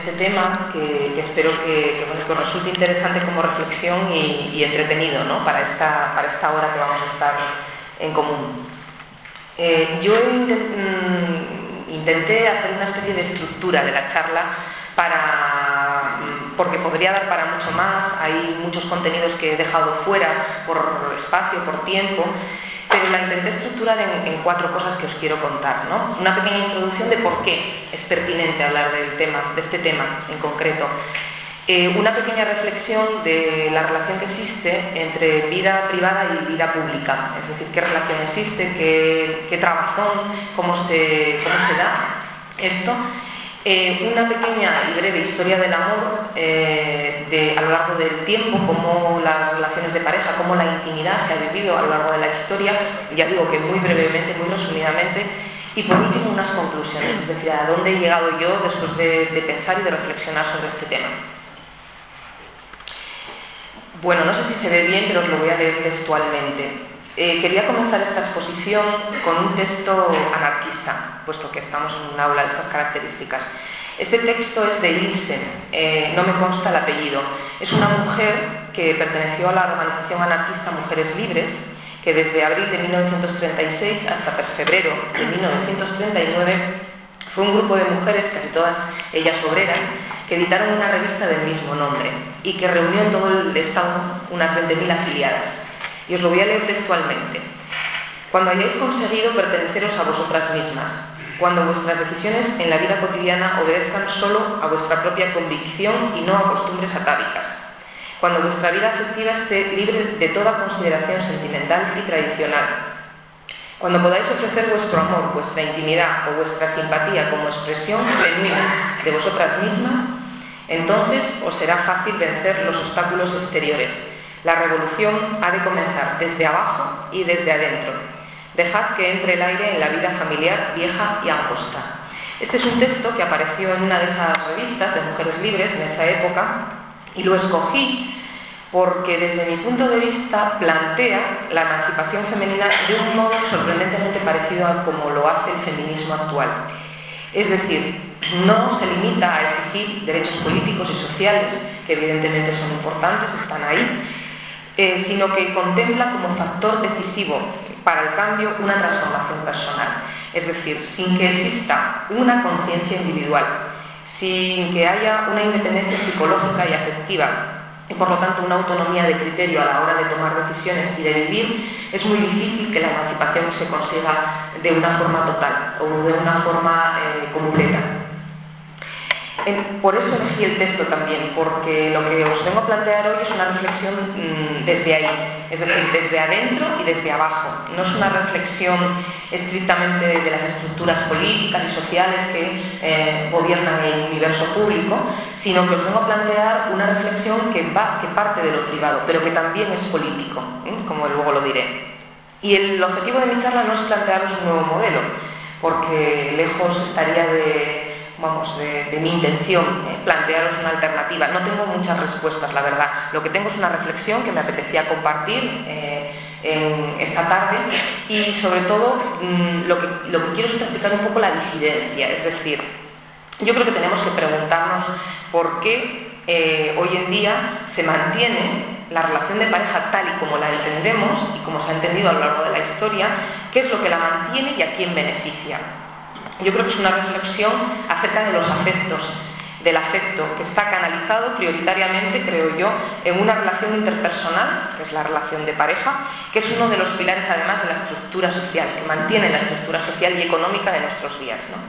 Este tema que espero que os resulte interesante como reflexión y entretenido, ¿no? para esta hora que vamos a estar en común. Yo intenté hacer una especie de estructura de la charla porque podría dar para mucho más. Hay muchos contenidos que he dejado fuera por espacio, por tiempo, pero la intenté estructurar en 4 cosas que os quiero contar, ¿no? Una pequeña introducción de por qué es pertinente hablar de este tema en concreto. Una pequeña reflexión de la relación que existe entre vida privada y vida pública, es decir, qué relación existe, qué trabajón, cómo se da esto. Una pequeña y breve historia del amor a lo largo del tiempo, cómo las relaciones de pareja, cómo la intimidad se ha vivido a lo largo de la historia, ya digo que muy brevemente, muy resumidamente, y por último unas conclusiones, es decir, a dónde he llegado yo después de pensar y de reflexionar sobre este tema. Bueno, no sé si se ve bien, pero os lo voy a leer textualmente. Quería comenzar esta exposición con un texto anarquista, puesto que estamos en un aula de estas características. Este texto es de Ibsen, no me consta el apellido. Es una mujer que perteneció a la organización anarquista Mujeres Libres, que desde abril de 1936 hasta febrero de 1939 fue un grupo de mujeres, casi todas ellas obreras, que editaron una revista del mismo nombre y que reunió en todo el estado unas 20.000 afiliadas. Y os lo voy a leer textualmente. Cuando hayáis conseguido perteneceros a vosotras mismas, cuando vuestras decisiones en la vida cotidiana obedezcan solo a vuestra propia convicción y no a costumbres atávicas, cuando vuestra vida afectiva esté libre de toda consideración sentimental y tradicional, cuando podáis ofrecer vuestro amor, vuestra intimidad o vuestra simpatía como expresión genuina de vosotras mismas, entonces os será fácil vencer los obstáculos exteriores. La revolución ha de comenzar desde abajo y desde adentro. Dejad que entre el aire en la vida familiar vieja y angosta. Este es un texto que apareció en una de esas revistas de Mujeres Libres en esa época y lo escogí porque desde mi punto de vista plantea la emancipación femenina de un modo sorprendentemente parecido a como lo hace el feminismo actual. Es decir, no se limita a exigir derechos políticos y sociales, que evidentemente son importantes, están ahí, sino que contempla como factor decisivo para el cambio una transformación personal. Es decir, sin que exista una conciencia individual, sin que haya una independencia psicológica y afectiva, y por lo tanto una autonomía de criterio a la hora de tomar decisiones y de vivir, es muy difícil que la emancipación se consiga de una forma total o de una forma completa. Por eso elegí el texto también, porque lo que os vengo a plantear hoy es una reflexión desde ahí, es decir, desde adentro y desde abajo. No es una reflexión estrictamente de las estructuras políticas y sociales que gobiernan el universo público, sino que os vengo a plantear una reflexión que parte de lo privado, pero que también es político, como luego lo diré. Y el objetivo de mi charla no es plantearos un nuevo modelo, porque lejos estaría de mi intención, plantearos una alternativa. No tengo muchas respuestas, la verdad. Lo que tengo es una reflexión que me apetecía compartir en esta tarde y sobre todo lo que quiero es practicar un poco la disidencia. Es decir, yo creo que tenemos que preguntarnos por qué hoy en día se mantiene la relación de pareja tal y como la entendemos y como se ha entendido a lo largo de la historia, qué es lo que la mantiene y a quién beneficia. Yo creo que es una reflexión acerca de los afectos, del afecto que está canalizado prioritariamente, creo yo, en una relación interpersonal, que es la relación de pareja, que es uno de los pilares además de la estructura social, que mantiene la estructura social y económica de nuestros días, ¿no?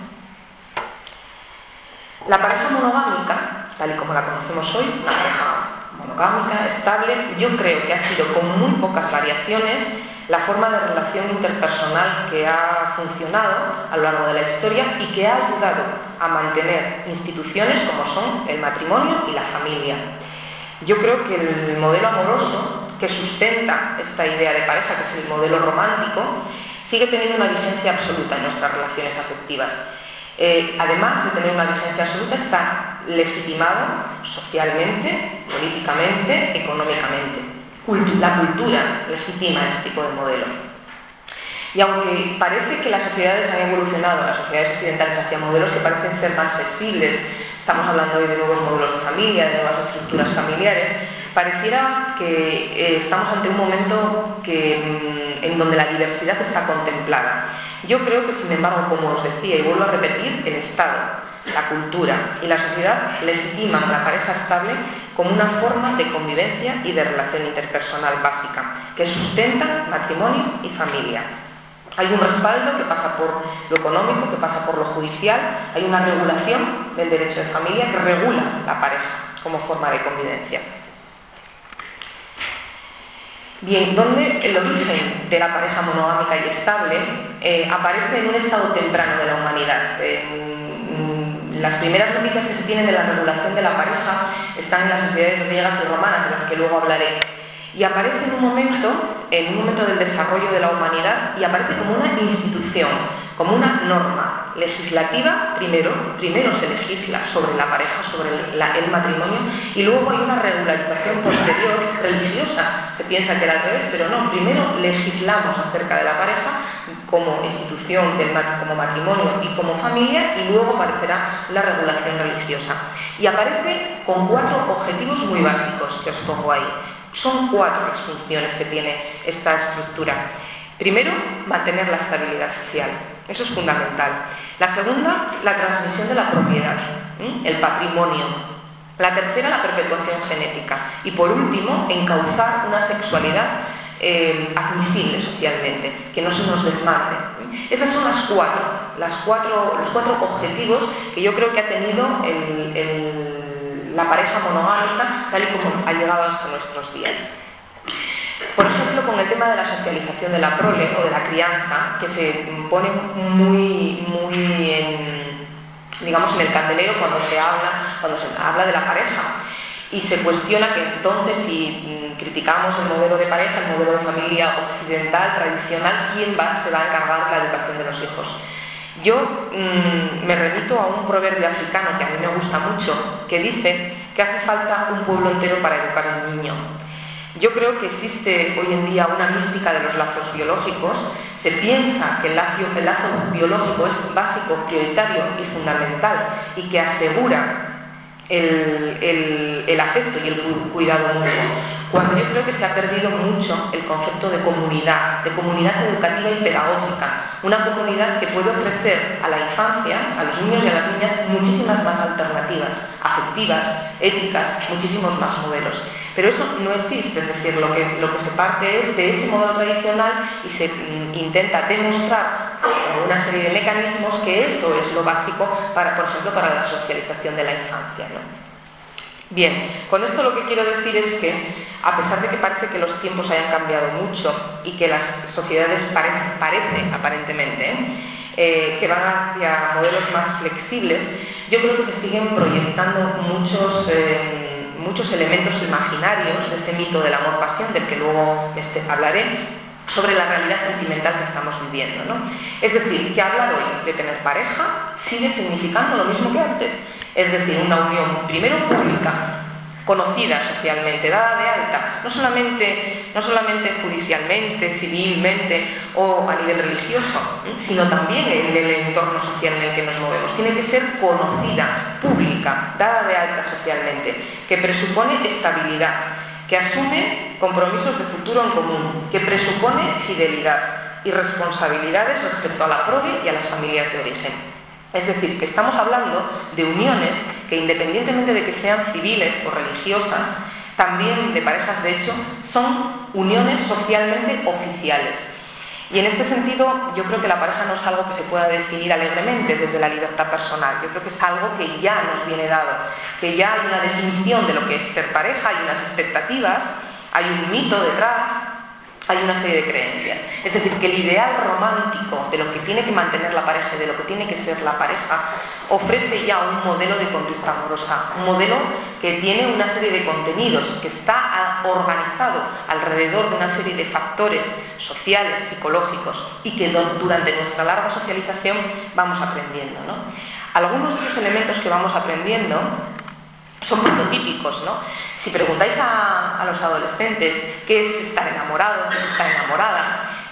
La pareja monogámica, tal y como la conocemos hoy, una pareja monogámica, estable, yo creo que ha sido con muy pocas variaciones la forma de relación interpersonal que ha funcionado a lo largo de la historia y que ha ayudado a mantener instituciones como son el matrimonio y la familia. Yo creo que el modelo amoroso que sustenta esta idea de pareja, que es el modelo romántico, sigue teniendo una vigencia absoluta en nuestras relaciones afectivas. Además de tener una vigencia absoluta, está legitimado socialmente, políticamente, económicamente. La cultura legitima ese tipo de modelo. Y aunque parece que las sociedades han evolucionado, las sociedades occidentales, hacia modelos que parecen ser más flexibles, estamos hablando hoy de nuevos modelos de familia, de nuevas estructuras familiares, pareciera que estamos ante un momento en donde la diversidad está contemplada. Yo creo que, sin embargo, como os decía y vuelvo a repetir, el Estado, la cultura y la sociedad legitiman la pareja estable como una forma de convivencia y de relación interpersonal básica que sustenta matrimonio y familia. Hay un respaldo que pasa por lo económico, que pasa por lo judicial, hay una regulación del derecho de familia que regula la pareja como forma de convivencia. Bien, donde el origen de la pareja monogámica y estable aparece en un estado temprano de la humanidad. Las primeras noticias que se tienen de la regulación de la pareja están en las sociedades griegas y romanas, de las que luego hablaré. Y aparece en un momento del desarrollo de la humanidad, y aparece como una institución, como una norma legislativa. Primero se legisla sobre la pareja, sobre el matrimonio, y luego hay una regularización posterior religiosa. Se piensa que era al revés, pero no. Primero legislamos acerca de la pareja como institución, como matrimonio y como familia, y luego aparecerá la regulación religiosa. Y aparece con 4 objetivos muy básicos que os pongo ahí. Son 4 las funciones que tiene esta estructura. Primero, mantener la estabilidad social. Eso es fundamental. La segunda, la transmisión de la propiedad, el patrimonio. La tercera, la perpetuación genética. Y por último, encauzar una sexualidad admisible socialmente, que no se nos desmante. Esas son los 4 objetivos que yo creo que ha tenido la pareja monogámica, tal y como ha llegado hasta nuestros días. Por ejemplo, con el tema de la socialización de la prole o de la crianza, que se pone muy en el candelero cuando se habla de la pareja, y se cuestiona que entonces, si criticamos el modelo de pareja, el modelo de familia occidental, tradicional, ¿quién se va a encargar de la educación de los hijos? Yo me remito a un proverbio africano que a mí me gusta mucho, que dice que hace falta un pueblo entero para educar a un niño. Yo creo que existe hoy en día una mística de los lazos biológicos. Se piensa que el lazo biológico es básico, prioritario y fundamental, y que asegura el afecto y el cuidado mutuo, cuando yo creo que se ha perdido mucho el concepto de comunidad educativa y pedagógica, una comunidad que puede ofrecer a la infancia, a los niños y a las niñas, muchísimas más alternativas, afectivas, éticas, muchísimos más modelos. Pero eso no existe, es decir, lo que se parte es de ese modelo tradicional y se intenta demostrar con una serie de mecanismos que eso es lo básico, por ejemplo, para la socialización de la infancia, ¿no? Bien, con esto lo que quiero decir es que, a pesar de que parece que los tiempos hayan cambiado mucho y que las sociedades parecen aparentemente, que van hacia modelos más flexibles, yo creo que se siguen proyectando muchos elementos imaginarios de ese mito del amor-pasión, del que luego hablaré, sobre la realidad sentimental que estamos viviendo, ¿no? Es decir, que hablar hoy de tener pareja sigue significando lo mismo que antes. Es decir, una unión primero pública, conocida socialmente, dada de alta, no solamente judicialmente, civilmente o a nivel religioso, sino también en el entorno social en el que nos movemos. Tiene que ser conocida, pública, dada de alta socialmente, que presupone estabilidad, que asume compromisos de futuro en común, que presupone fidelidad y responsabilidades respecto a la prole y a las familias de origen. Es decir, que estamos hablando de uniones que, independientemente de que sean civiles o religiosas, también de parejas de hecho, son uniones socialmente oficiales. Y en este sentido, yo creo que la pareja no es algo que se pueda definir alegremente desde la libertad personal. Yo creo que es algo que ya nos viene dado, que ya hay una definición de lo que es ser pareja, hay unas expectativas, hay un mito detrás, hay una serie de creencias. Es decir, que el ideal romántico de lo que tiene que mantener la pareja y de lo que tiene que ser la pareja ofrece ya un modelo de conducta amorosa, un modelo que tiene una serie de contenidos, que está organizado alrededor de una serie de factores sociales, psicológicos, y que durante nuestra larga socialización vamos aprendiendo, ¿no? Algunos de esos elementos que vamos aprendiendo son prototípicos, ¿no? Si preguntáis a los adolescentes qué es estar enamorado, qué es estar enamorada,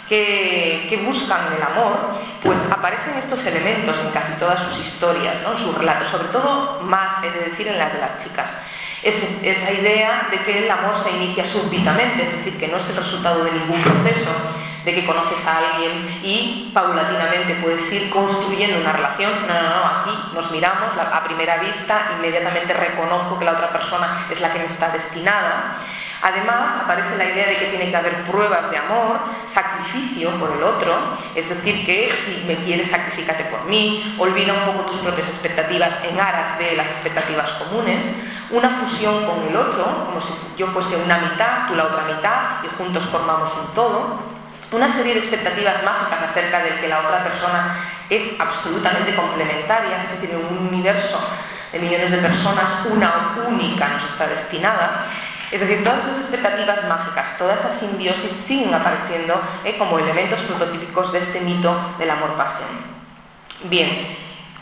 que buscan el amor, pues aparecen estos elementos en casi todas sus historias, ¿no? En sus relatos, sobre todo más, es decir, en las de las chicas. Esa idea de que el amor se inicia súbitamente, es decir, que no es el resultado de ningún proceso, de que conoces a alguien y paulatinamente puedes ir construyendo una relación. No, aquí nos miramos a primera vista, inmediatamente reconozco que la otra persona es la que me está destinada. Además, aparece la idea de que tiene que haber pruebas de amor, sacrificio por el otro, es decir, que si me quieres, sacrifícate por mí, olvida un poco tus propias expectativas en aras de las expectativas comunes, una fusión con el otro, como si yo fuese una mitad, tú la otra mitad, y juntos formamos un todo, una serie de expectativas mágicas acerca de que la otra persona es absolutamente complementaria, es decir, en un universo de millones de personas, una única nos está destinada. Es decir, todas esas expectativas mágicas, toda esa simbiosis siguen apareciendo como elementos prototípicos de este mito del amor-pasión. Bien,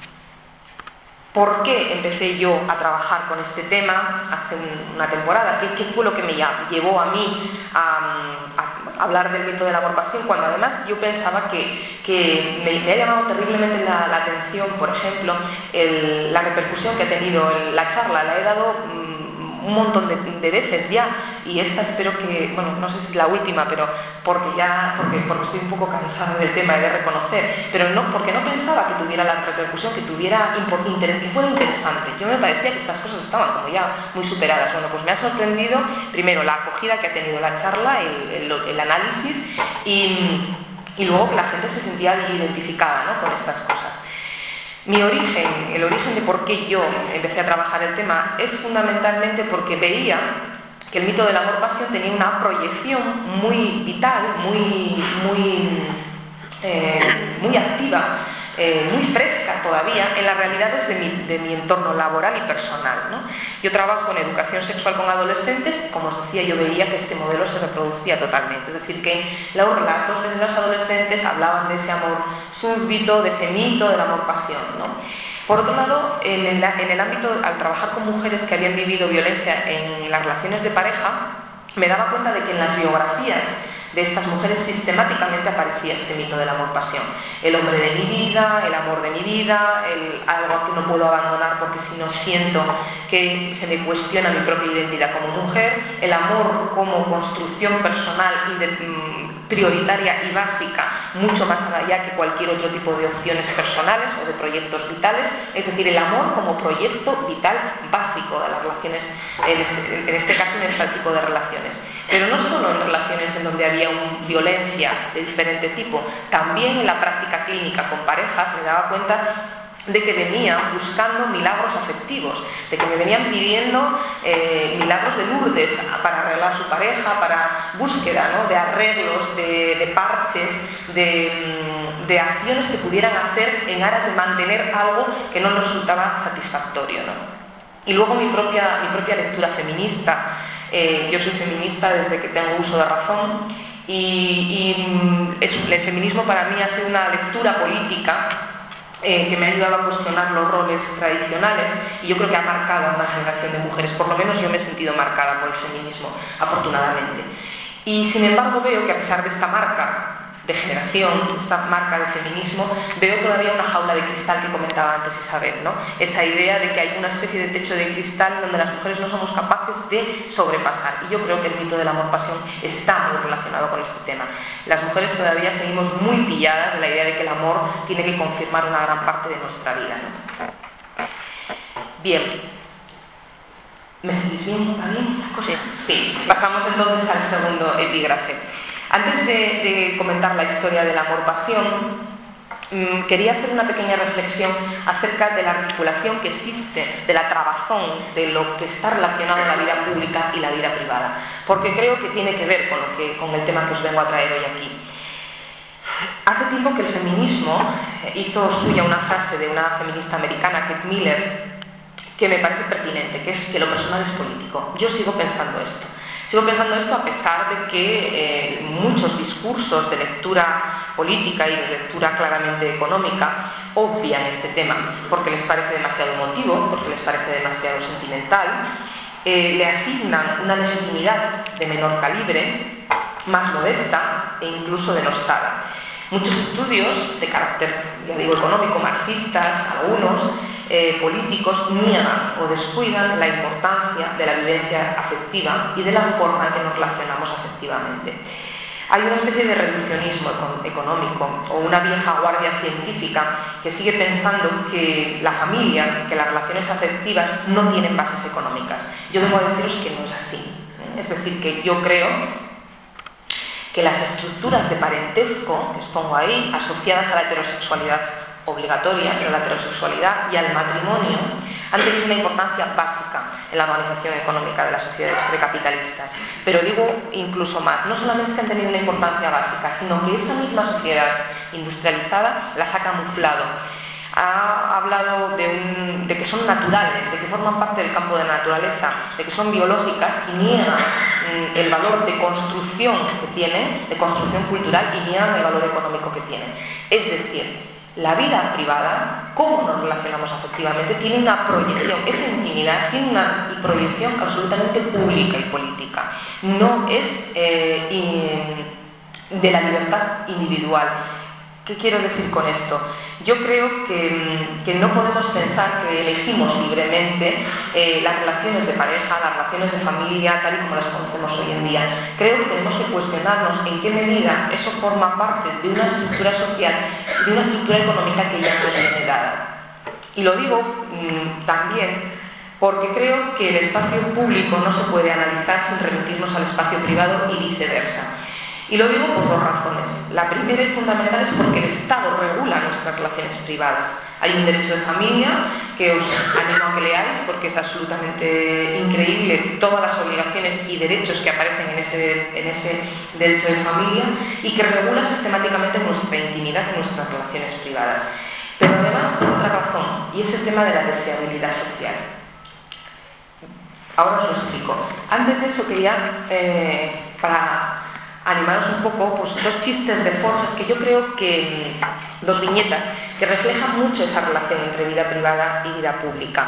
¿por qué empecé yo a trabajar con este tema hace una temporada? ¿Qué fue lo que me llevó a mí a hablar del mito del amor-pasión? Cuando además yo pensaba que me ha llamado terriblemente la atención, por ejemplo, la repercusión que ha tenido la charla. La he dado un montón de veces ya, y esta espero que, bueno, no sé si es la última, pero porque estoy un poco cansada del tema, de reconocer, pero no, porque no pensaba que tuviera la repercusión, que fuera interesante. Yo me parecía que estas cosas estaban como ya muy superadas. Bueno, pues me ha sorprendido primero la acogida que ha tenido la charla, el análisis, y luego que la gente se sentía identificada, ¿no?, con estas cosas. Mi origen, el origen de por qué yo empecé a trabajar el tema, es fundamentalmente porque veía que el mito del amor-pasión tenía una proyección muy vital, muy activa, muy fresca todavía en las realidades de mi entorno laboral y personal, ¿no? Yo trabajo en educación sexual con adolescentes y, como os decía, yo veía que este modelo se reproducía totalmente, es decir, que los relatos de los adolescentes hablaban de ese amor súbito, de ese mito del amor-pasión, ¿no? Por otro lado, en el ámbito, al trabajar con mujeres que habían vivido violencia en las relaciones de pareja, me daba cuenta de que en las biografías de estas mujeres sistemáticamente aparecía este mito del amor-pasión. El hombre de mi vida, el amor de mi vida, algo que no puedo abandonar porque si no siento que se me cuestiona mi propia identidad como mujer, el amor como construcción personal prioritaria y básica, mucho más allá que cualquier otro tipo de opciones personales o de proyectos vitales, es decir, el amor como proyecto vital básico de las relaciones, en este caso en este tipo de relaciones. Pero no solo en relaciones en donde había violencia de diferente tipo, también en la práctica clínica con parejas me daba cuenta de que venían buscando milagros afectivos, de que me venían pidiendo milagros de Lourdes para arreglar su pareja, para búsqueda, ¿no?, de arreglos, de parches, de acciones que pudieran hacer en aras de mantener algo que no nos resultaba satisfactorio, ¿no? Y luego mi propia lectura feminista. Yo soy feminista desde que tengo uso de razón y el feminismo para mí ha sido una lectura política que me ha ayudado a cuestionar los roles tradicionales, y yo creo que ha marcado a una generación de mujeres. Por lo menos yo me he sentido marcada por el feminismo, afortunadamente. Y sin embargo veo que a pesar de esta marca de generación, esta marca del feminismo, veo todavía una jaula de cristal que comentaba antes Isabel, ¿no? Esa idea de que hay una especie de techo de cristal donde las mujeres no somos capaces de sobrepasar, y yo creo que el mito del amor-pasión está muy relacionado con este tema. Las mujeres todavía seguimos muy pilladas de la idea de que el amor tiene que confirmar una gran parte de nuestra vida, ¿no? Bien. ¿Me seguís bien? ¿Va bien? Sí. Pasamos entonces al segundo epígrafe. Antes de comentar la historia del amor-pasión, quería hacer una pequeña reflexión acerca de la articulación que existe, de la trabazón, de lo que está relacionado en la vida pública y la vida privada, porque creo que tiene que ver con el tema que os vengo a traer hoy aquí. Hace tiempo que el feminismo hizo suya una frase de una feminista americana, Kate Miller, que me parece pertinente, que es que lo personal es político. Yo sigo pensando esto. Sigo pensando esto a pesar de que muchos discursos de lectura política y de lectura claramente económica obvian este tema, porque les parece demasiado emotivo, porque les parece demasiado sentimental, le asignan una legitimidad de menor calibre, más modesta e incluso denostada. Muchos estudios de carácter, ya digo, económico, marxistas, algunos, políticos, niegan o descuidan la importancia de la vivencia afectiva y de la forma en que nos relacionamos afectivamente. Hay una especie de reduccionismo económico o una vieja guardia científica que sigue pensando que la familia, que las relaciones afectivas no tienen bases económicas. Yo debo deciros que no es así. Es decir, que yo creo que las estructuras de parentesco que os pongo ahí, asociadas a la heterosexualidad obligatoria, pero la heterosexualidad y al matrimonio, han tenido una importancia básica en la organización económica de las sociedades precapitalistas. Pero digo incluso más, no solamente es que han tenido una importancia básica, sino que esa misma sociedad industrializada las ha camuflado. Ha hablado de que son naturales, de que forman parte del campo de la naturaleza, de que son biológicas y niegan el valor de construcción que tienen, de construcción cultural, y niegan el valor económico que tienen. Es decir, la vida privada, cómo nos relacionamos afectivamente, tiene una proyección, esa intimidad tiene una proyección absolutamente pública y política. No es de la libertad individual. ¿Qué quiero decir con esto? Yo creo que no podemos pensar que elegimos libremente las relaciones de pareja, las relaciones de familia, tal y como las conocemos hoy en día. Creo que tenemos que cuestionarnos en qué medida eso forma parte de una estructura social, de una estructura económica que ya nos viene dada. Y lo digo también porque creo que el espacio público no se puede analizar sin remitirnos al espacio privado y viceversa. Y lo digo por dos razones. La primera y fundamental es porque el Estado regula nuestras relaciones privadas. Hay un derecho de familia que os animo a que leáis porque es absolutamente increíble todas las obligaciones y derechos que aparecen en ese derecho de familia y que regula sistemáticamente nuestra intimidad y nuestras relaciones privadas. Pero además por otra razón, y es el tema de la deseabilidad social. Ahora os lo explico. Antes de eso quería, para animaros un poco, pues dos chistes de Forges que yo creo que, dos viñetas, que reflejan mucho esa relación entre vida privada y vida pública.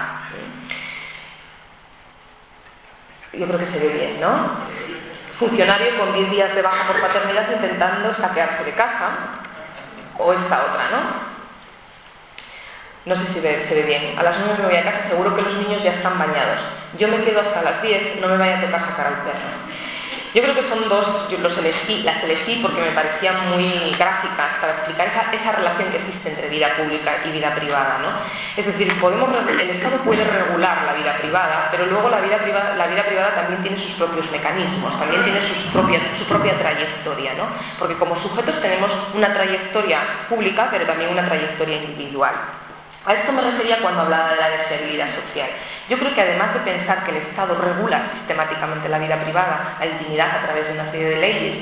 Yo creo que se ve bien, ¿no? Funcionario con 10 días de baja por paternidad intentando escaquearse de casa, o esta otra, ¿no? No sé si se ve bien. A las 9 me voy a casa, seguro que los niños ya están bañados. Yo me quedo hasta las 10, no me vaya a tocar sacar al perro. Yo creo que son dos, yo las elegí porque me parecían muy gráficas para explicar esa relación que existe entre vida pública y vida privada, ¿no? Es decir, el Estado puede regular la vida privada, pero luego la vida privada también tiene sus propios mecanismos, también tiene su propia trayectoria, ¿no? Porque como sujetos tenemos una trayectoria pública, pero también una trayectoria individual. A esto me refería cuando hablaba de la deseabilidad social. Yo creo que además de pensar que el Estado regula sistemáticamente la vida privada, la intimidad a través de una serie de leyes,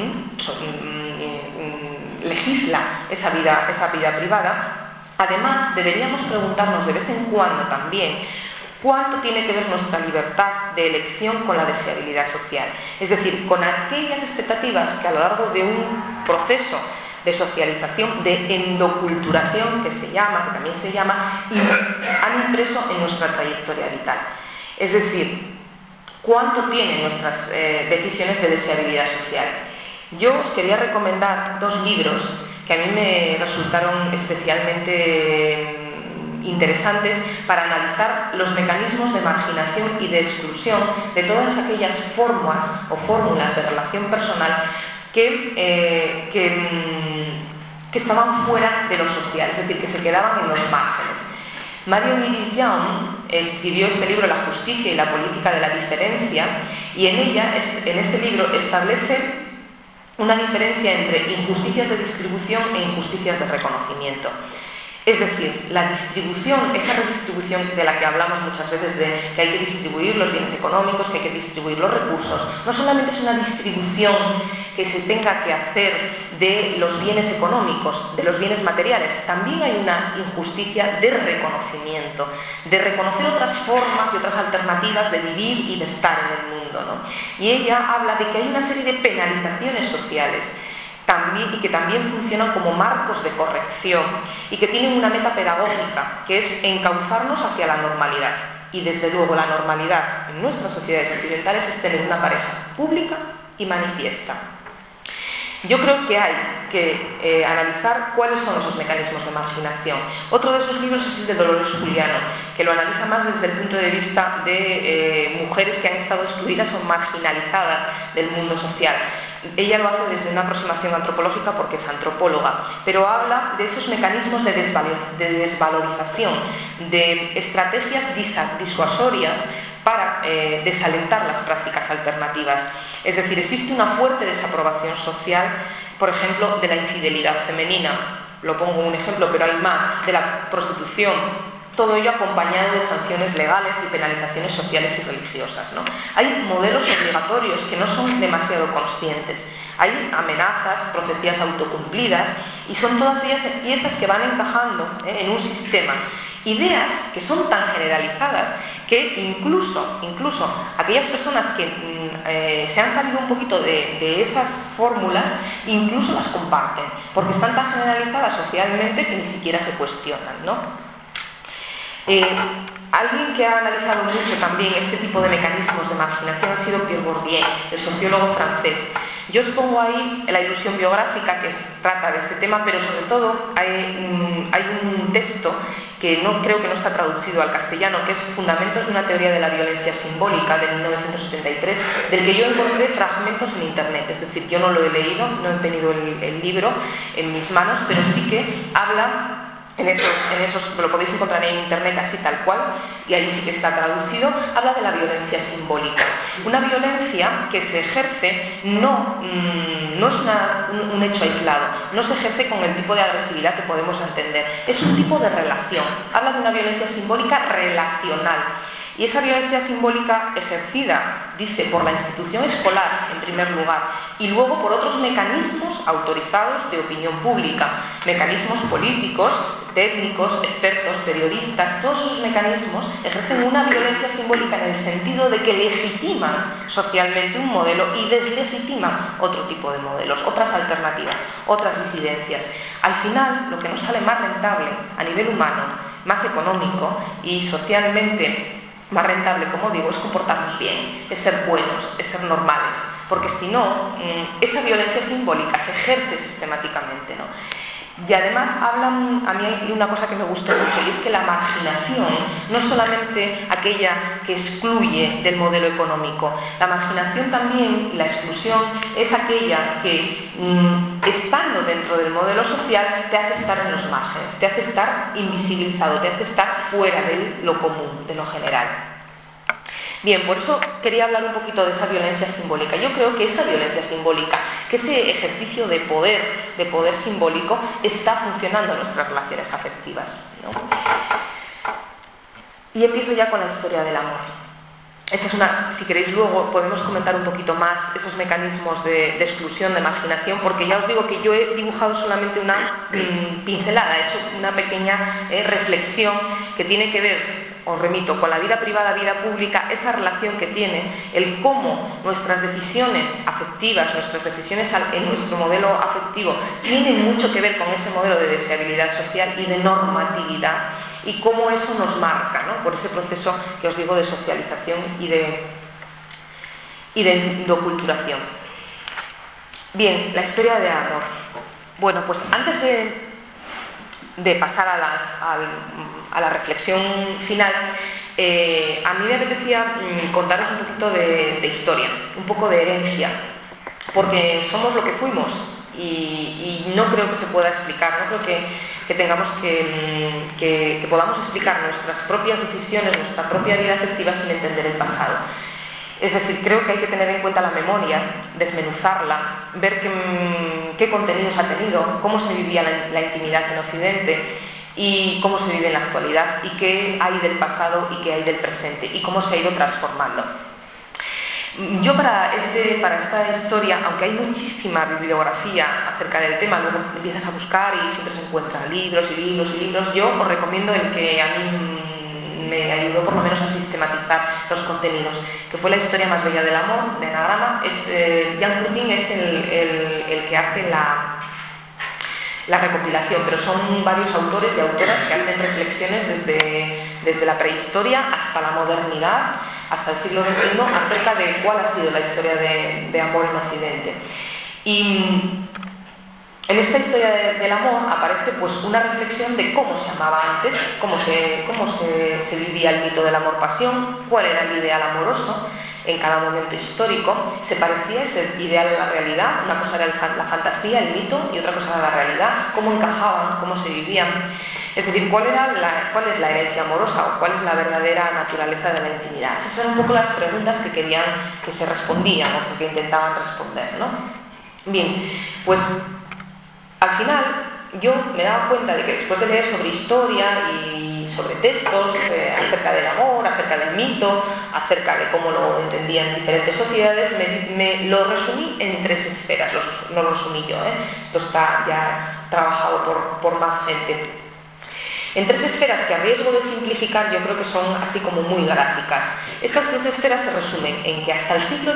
legisla esa vida privada, además deberíamos preguntarnos de vez en cuando también cuánto tiene que ver nuestra libertad de elección con la deseabilidad social. Es decir, con aquellas expectativas que a lo largo de un proceso de socialización, de endoculturación, que también se llama, y han impreso en nuestra trayectoria vital. Es decir, ¿cuánto tienen nuestras decisiones de deseabilidad social? Yo os quería recomendar dos libros que a mí me resultaron especialmente interesantes para analizar los mecanismos de marginación y de exclusión de todas aquellas formas o fórmulas de relación personal que estaban fuera de lo social, es decir, que se quedaban en los márgenes. Marion Iris Young escribió este libro, La justicia y la política de la diferencia, y en este libro establece una diferencia entre injusticias de distribución e injusticias de reconocimiento. Es decir, la distribución, esa redistribución de la que hablamos muchas veces, de que hay que distribuir los bienes económicos, que hay que distribuir los recursos, no solamente es una distribución que se tenga que hacer de los bienes económicos, de los bienes materiales, también hay una injusticia de reconocimiento, de reconocer otras formas y otras alternativas de vivir y de estar en el mundo, ¿no? Y ella habla de que hay una serie de penalizaciones sociales y que también funcionan como marcos de corrección y que tienen una meta pedagógica, que es encauzarnos hacia la normalidad. y desde luego la normalidad en nuestras sociedades occidentales es tener una pareja pública y manifiesta. Yo creo que hay que analizar cuáles son esos mecanismos de marginación. Otro de esos libros es el de Dolores Juliano, que lo analiza más desde el punto de vista de mujeres que han estado excluidas o marginalizadas del mundo social. Ella lo hace desde una aproximación antropológica porque es antropóloga, pero habla de esos mecanismos de desvalorización, de estrategias disuasorias para desalentar las prácticas alternativas. Es decir, existe una fuerte desaprobación social, por ejemplo, de la infidelidad femenina. Lo pongo un ejemplo, pero hay más, de la prostitución. Todo ello acompañado de sanciones legales y penalizaciones sociales y religiosas, ¿no? Hay modelos obligatorios que no son demasiado conscientes. Hay amenazas, profecías autocumplidas y son todas ellas piezas que van encajando en un sistema. Ideas que son tan generalizadas que incluso aquellas personas que se han salido un poquito de esas fórmulas, incluso las comparten, porque están tan generalizadas socialmente que ni siquiera se cuestionan, ¿no? Alguien que ha analizado mucho también este tipo de mecanismos de marginación ha sido Pierre Bourdieu, el sociólogo francés. Yo os pongo ahí la ilusión biográfica que trata de este tema, pero sobre todo hay un texto que creo que no está traducido al castellano, que es Fundamentos de una teoría de la violencia simbólica, de 1973, del que yo encontré fragmentos en internet. Es decir, yo no lo he leído, no he tenido el libro en mis manos, pero sí que habla en esos, lo podéis encontrar en internet así tal cual, y ahí sí que está traducido, habla de la violencia simbólica. Una violencia que se ejerce no es un hecho aislado, no se ejerce con el tipo de agresividad que podemos entender, es un tipo de relación. Habla de una violencia simbólica relacional. Y esa violencia simbólica ejercida, dice, por la institución escolar, en primer lugar, y luego por otros mecanismos autorizados de opinión pública, mecanismos políticos, técnicos, expertos, periodistas, todos esos mecanismos ejercen una violencia simbólica en el sentido de que legitiman socialmente un modelo y deslegitiman otro tipo de modelos, otras alternativas, otras disidencias. Al final, lo que nos sale más rentable a nivel humano, más económico y socialmente más rentable, como digo, es comportarnos bien, es ser buenos, es ser normales, porque si no, esa violencia simbólica se ejerce sistemáticamente, ¿no? Y además hablan, a mí hay una cosa que me gusta mucho, y es que la marginación no es solamente aquella que excluye del modelo económico, la marginación también, la exclusión, es aquella que, estando dentro del modelo social, te hace estar en los márgenes, te hace estar invisibilizado, te hace estar fuera de lo común, de lo general. Bien, por eso quería hablar un poquito de esa violencia simbólica. Yo creo que esa violencia simbólica, que ese ejercicio de poder simbólico, está funcionando en nuestras relaciones afectivas, ¿no? Y empiezo ya con la historia del amor. Esta es si queréis luego podemos comentar un poquito más esos mecanismos de exclusión, de marginación, porque ya os digo que yo he dibujado solamente una pincelada, he hecho una pequeña reflexión que tiene que ver, os remito, con la vida privada, vida pública, esa relación que tiene, el cómo nuestras decisiones afectivas, nuestras decisiones en nuestro modelo afectivo tienen mucho que ver con ese modelo de deseabilidad social y de normatividad, y cómo eso nos marca, ¿no? Por ese proceso que os digo de socialización y de endoculturación. Bien, la historia de amor. Bueno, pues antes de pasar a la reflexión final, a mí me apetecía contaros un poquito de historia, un poco de herencia, porque somos lo que fuimos y no creo que se pueda explicar, no creo que tengamos que podamos explicar nuestras propias decisiones, nuestra propia vida afectiva sin entender el pasado. Es decir, creo que hay que tener en cuenta la memoria, desmenuzarla, ver qué contenidos ha tenido, cómo se vivía la intimidad en Occidente y cómo se vive en la actualidad y qué hay del pasado y qué hay del presente y cómo se ha ido transformando. Yo para esta historia, aunque hay muchísima bibliografía acerca del tema, luego empiezas a buscar y siempre se encuentran libros y libros y libros, yo os recomiendo el que a mí me ayudó por lo menos a sistematizar los contenidos, que fue La historia más bella del amor, de Anagrama. Jan Krupin es el que hace la recopilación, pero son varios autores y autoras que hacen reflexiones desde la prehistoria hasta la modernidad, hasta el siglo XXI, acerca de cuál ha sido la historia de amor en Occidente. Y en esta historia del amor aparece pues una reflexión de cómo se amaba antes, cómo se vivía el mito del amor-pasión, cuál era el ideal amoroso en cada momento histórico. Se parecía ese ideal a la realidad, una cosa era la fantasía, el mito, y otra cosa era la realidad, cómo encajaban, cómo se vivían. Es decir, cuál es la herencia amorosa o cuál es la verdadera naturaleza de la intimidad. Esas eran un poco las preguntas que querían que se respondían o que intentaban responder, ¿no? Bien, pues al final yo me daba cuenta de que después de leer sobre historia y sobre textos acerca del amor, acerca del mito, acerca de cómo lo entendían diferentes sociedades, me lo resumí en 3 esferas, no lo resumí yo, esto está ya trabajado por más gente. En 3 esferas que, a riesgo de simplificar, yo creo que son así como muy gráficas. Estas 3 esferas se resumen en que hasta el siglo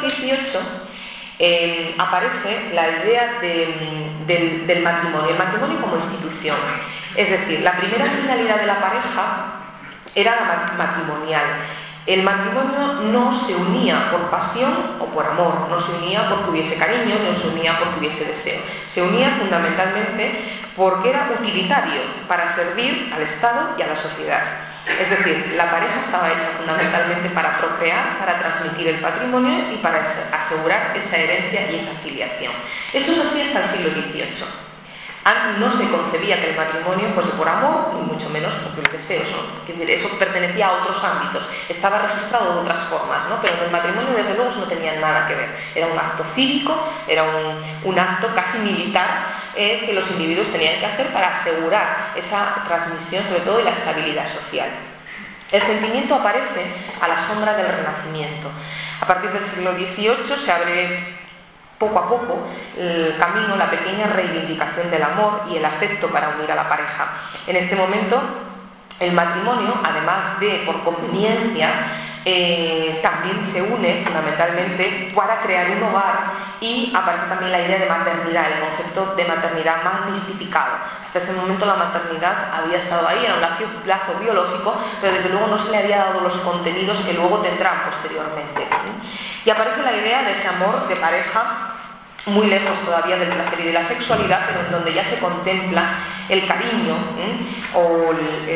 XVIII aparece la idea del matrimonio, el matrimonio como institución. Es decir, la primera finalidad de la pareja era la matrimonial. El matrimonio no se unía por pasión o por amor, no se unía porque hubiese cariño, no se unía porque hubiese deseo. Se unía fundamentalmente porque era utilitario para servir al Estado y a la sociedad. Es decir, la pareja estaba hecha fundamentalmente para procrear, para transmitir el patrimonio y para asegurar esa herencia y esa filiación. Eso es así hasta el siglo XVIII. No se concebía que el matrimonio fuese por amor, ni mucho menos porque el deseo, ¿no? Eso pertenecía a otros ámbitos, estaba registrado de otras formas, ¿no? Pero en el matrimonio desde luego no tenía nada que ver. Era un acto cívico, era un acto casi militar que los individuos tenían que hacer para asegurar esa transmisión, sobre todo, y la estabilidad social. El sentimiento aparece a la sombra del Renacimiento. A partir del siglo XVIII se abre poco a poco el camino, la pequeña reivindicación del amor y el afecto para unir a la pareja. En este momento, el matrimonio, además de por conveniencia, también se une fundamentalmente para crear un hogar, y aparece también la idea de maternidad, el concepto de maternidad más mistificado. Hasta ese momento la maternidad había estado ahí, era un lazo biológico, pero desde luego no se le había dado los contenidos que luego tendrán posteriormente. Y aparece la idea de ese amor de pareja, muy lejos todavía del placer y de la sexualidad, pero en donde ya se contempla el cariño o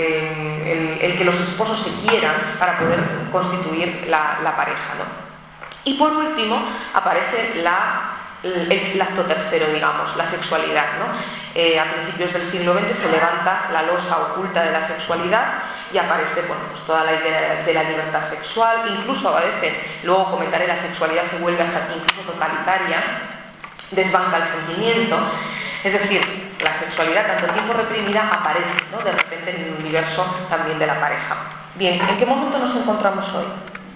el que los esposos se quieran para poder constituir la pareja, ¿no? Y por último aparece el acto tercero, digamos, la sexualidad, ¿no? A principios del siglo XX se levanta la losa oculta de la sexualidad y aparece, bueno, pues toda la idea de la libertad sexual. Incluso a veces, luego comentaré, la sexualidad se vuelve hasta incluso totalitaria, desbanca el sentimiento. Es decir, la sexualidad, tanto tiempo reprimida, aparece, ¿no?, de repente en el universo también de la pareja. Bien, ¿en qué momento nos encontramos hoy?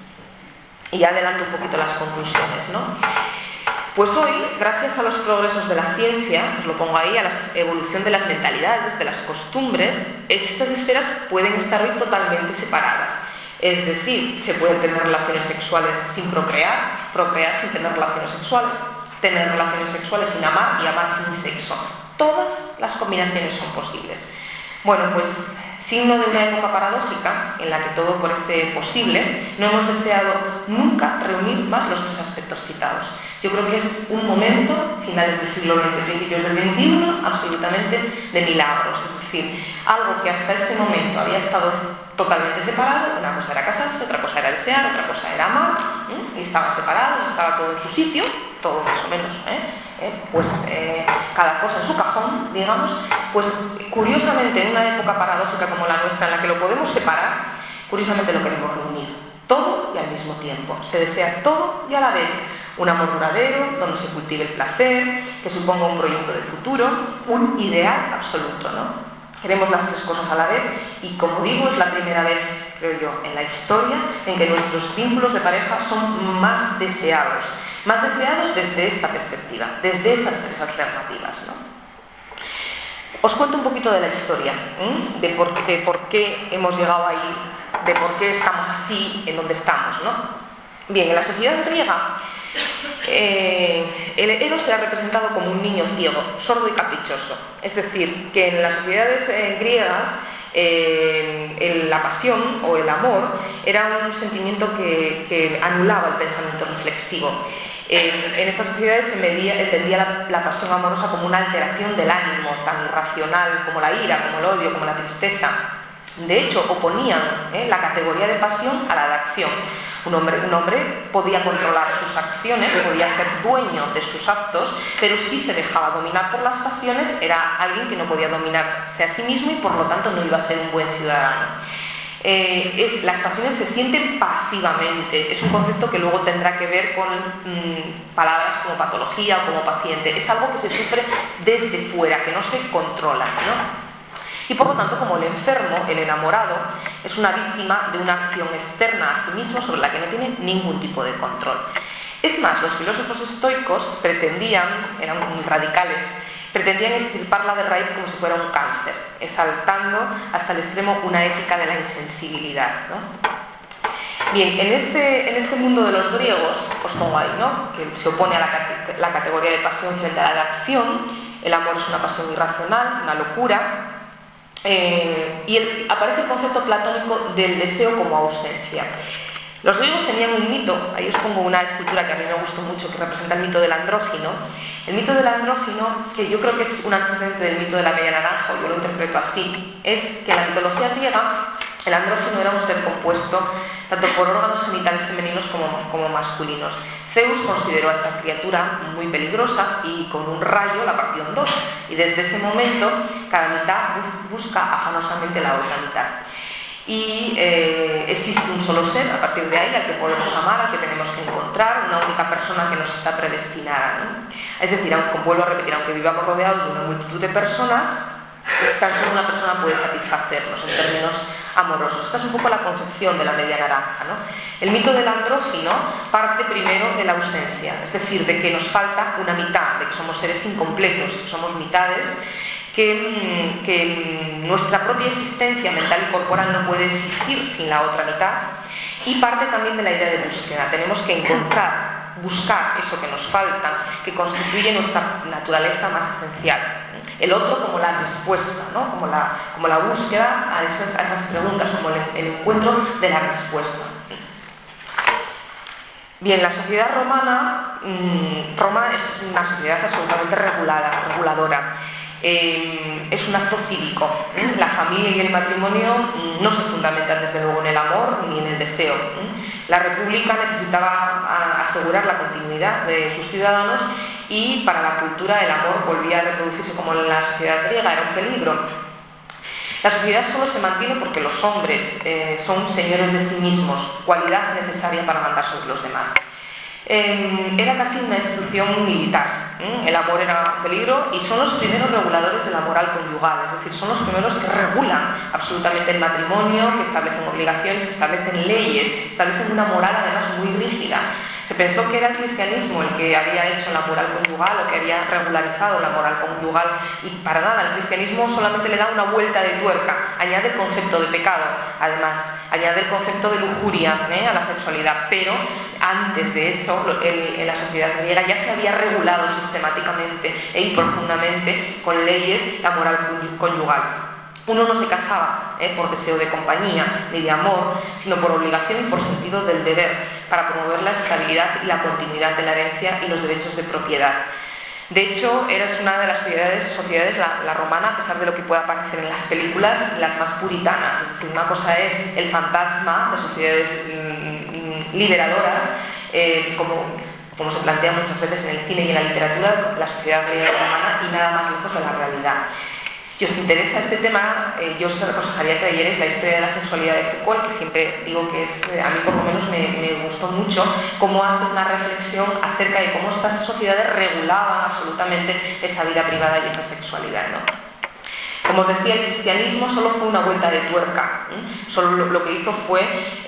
Y ya adelanto un poquito las conclusiones, ¿no? Pues hoy, gracias a los progresos de la ciencia, os lo pongo ahí, a la evolución de las mentalidades, de las costumbres, estas esferas pueden estar hoy totalmente separadas. Es decir, se pueden tener relaciones sexuales sin procrear, procrear sin tener relaciones sexuales, tener relaciones sexuales sin amar y amar sin sexo. Todas las combinaciones son posibles. Bueno, pues signo de una época paradójica en la que todo parece posible, no hemos deseado nunca reunir más los 3 aspectos citados. Yo creo que es un momento, finales del siglo XX, principios del XXI, absolutamente de milagros. Es decir, algo que hasta este momento había estado totalmente separado, una cosa era casarse, otra cosa era desear, otra cosa era amar, y estaban separados, estaba todo en su sitio, todo más o menos, cada cosa en su cajón, digamos. Pues curiosamente, en una época paradójica como la nuestra, en la que lo podemos separar, curiosamente lo queremos reunir todo y al mismo tiempo. Se desea todo y a la vez. Un amor duradero, donde se cultive el placer, que suponga un proyecto de futuro, un ideal absoluto, ¿no? Queremos las 3 cosas a la vez y, como digo, es la primera vez, creo yo, en la historia en que nuestros vínculos de pareja son más deseados desde esta perspectiva, desde esas 3 alternativas, ¿no? Os cuento un poquito de la historia, de por qué hemos llegado ahí, de por qué estamos así, en donde estamos, ¿no? Bien, en la sociedad griega El Eros era representado como un niño ciego, sordo y caprichoso. Es decir, que en las sociedades griegas la pasión o el amor era un sentimiento que anulaba el pensamiento reflexivo. En estas sociedades se entendía la pasión amorosa como una alteración del ánimo, tan irracional como la ira, como el odio, como la tristeza. De hecho, oponían la categoría de pasión a la de acción. Un hombre podía controlar sus acciones, podía ser dueño de sus actos, pero si se dejaba dominar por las pasiones, era alguien que no podía dominarse a sí mismo y por lo tanto no iba a ser un buen ciudadano. Las pasiones se sienten pasivamente, es un concepto que luego tendrá que ver con palabras como patología o como paciente. Es algo que se sufre desde fuera, que no se controla, ¿no? Y por lo tanto, como el enfermo, el enamorado, es una víctima de una acción externa a sí mismo sobre la que no tiene ningún tipo de control. Es más, los filósofos estoicos eran muy radicales, pretendían extirparla de raíz como si fuera un cáncer, exaltando hasta el extremo una ética de la insensibilidad, ¿no? Bien, en este mundo de los griegos, os pongo ahí, ¿no?, que se opone a la categoría de pasión frente a la de acción. El amor es una pasión irracional, una locura. Y aparece el concepto platónico del deseo como ausencia. Los griegos tenían un mito, ahí os pongo una escultura que a mí me gustó mucho, que representa el mito del andrógino. El mito del andrógino, que yo creo que es un antecedente del mito de la media naranja, yo lo interpreto así, es que en la mitología griega el andrógino era un ser compuesto tanto por órganos genitales femeninos como masculinos. Zeus consideró a esta criatura muy peligrosa y con un rayo la partió en dos. Y desde ese momento, cada mitad busca afanosamente la otra mitad. Y existe un solo ser, a partir de ahí, al que podemos amar, al que tenemos que encontrar, una única persona que nos está predestinada, ¿no? Es decir, vuelvo a repetir, aunque vivamos rodeados de una multitud de personas, tan solo una persona puede satisfacernos en términos amorosos. Esta es un poco la concepción de la media naranja, ¿no? El mito del andrógino parte primero de la ausencia, es decir, de que nos falta una mitad, de que somos seres incompletos, somos mitades, que nuestra propia existencia mental y corporal no puede existir sin la otra mitad, y parte también de la idea de búsqueda. Tenemos que buscar eso que nos falta, que constituye nuestra naturaleza más esencial. El otro como la respuesta, ¿no?, como la búsqueda a esas preguntas, como el encuentro de la respuesta. Bien, la sociedad romana, Roma es una sociedad absolutamente reguladora. Es un acto cívico. La familia y el matrimonio no se fundamentan desde luego en el amor ni en el deseo. La república necesitaba asegurar la continuidad de sus ciudadanos y para la cultura el amor volvía a reproducirse como en la sociedad griega, era un peligro. La sociedad solo se mantiene porque los hombres son señores de sí mismos, cualidad necesaria para mandar sobre los demás. Era casi una institución militar. El amor era un peligro y son los primeros reguladores de la moral conyugal, es decir, son los primeros que regulan absolutamente el matrimonio, que establecen obligaciones, que establecen leyes, establecen una moral además muy rígida. Se pensó que era el cristianismo el que había hecho la moral conyugal o que había regularizado la moral conyugal, y para nada, el cristianismo solamente le da una vuelta de tuerca, añade el concepto de pecado, además, añade el concepto de lujuria a la sexualidad, pero antes de eso, en la sociedad griega ya se había regulado sistemáticamente y profundamente con leyes la moral conyugal. Uno no se casaba por deseo de compañía ni de amor, sino por obligación y por sentido del deber, para promover la estabilidad y la continuidad de la herencia y los derechos de propiedad. De hecho, era una de las sociedades, la romana, a pesar de lo que pueda parecer en las películas, las más puritanas. Es decir, una cosa es el fantasma de sociedades liberadoras, como se plantea muchas veces en el cine y en la literatura, la sociedad griega y romana, y nada más lejos de la realidad. Si os interesa este tema, yo os aconsejaría que leyerais la historia de la sexualidad de Foucault, que siempre digo que a mí por lo menos me gustó mucho, cómo hace una reflexión acerca de cómo estas sociedades regulaban absolutamente esa vida privada y esa sexualidad, ¿no? Como os decía, el cristianismo solo fue una vuelta de tuerca, solo lo que hizo fue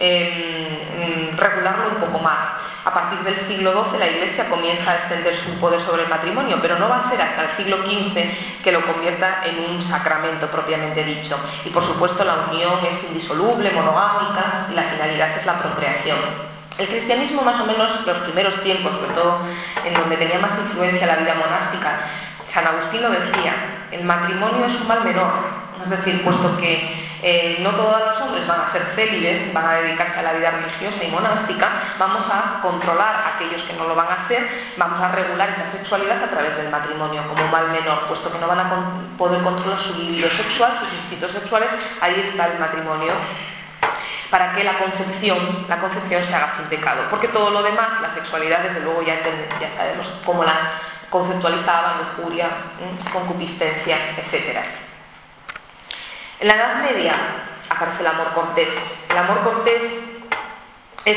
regularlo un poco más. A partir del siglo XII la Iglesia comienza a extender su poder sobre el matrimonio, pero no va a ser hasta el siglo XV que lo convierta en un sacramento propiamente dicho. Y por supuesto la unión es indisoluble, monogámica, y la finalidad es la procreación. El cristianismo, más o menos los primeros tiempos, sobre todo en donde tenía más influencia la vida monástica, San Agustín lo decía, el matrimonio es un mal menor, es decir, puesto que no todos los hombres van a ser célibes, van a dedicarse a la vida religiosa y monástica, vamos a controlar a aquellos que no lo van a ser, vamos a regular esa sexualidad a través del matrimonio como mal menor, puesto que no van a poder controlar su libido sexual, sus instintos sexuales, ahí está el matrimonio, para que la concepción se haga sin pecado, porque todo lo demás, la sexualidad, desde luego ya sabemos cómo la conceptualizaban, lujuria, concupiscencia, etc. En la Edad Media aparece el amor cortés. El amor cortés es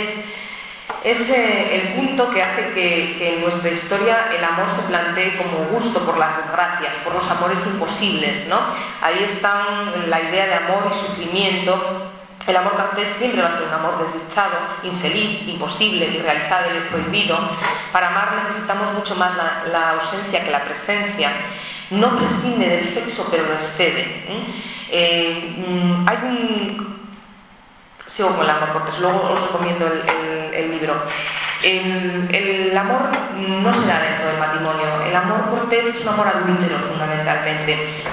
el punto que hace que en nuestra historia el amor se plantee como gusto por las desgracias, por los amores imposibles, ¿no? Ahí están la idea de amor y sufrimiento. El amor cortés siempre va a ser un amor desdichado, infeliz, imposible, irrealizable, prohibido. Para amar necesitamos mucho más la ausencia que la presencia. No prescinde del sexo, pero lo excede. Sigo con el amor cortés, luego os recomiendo el libro. El amor no se da dentro del matrimonio. El amor cortés es un amor adúltero, fundamentalmente,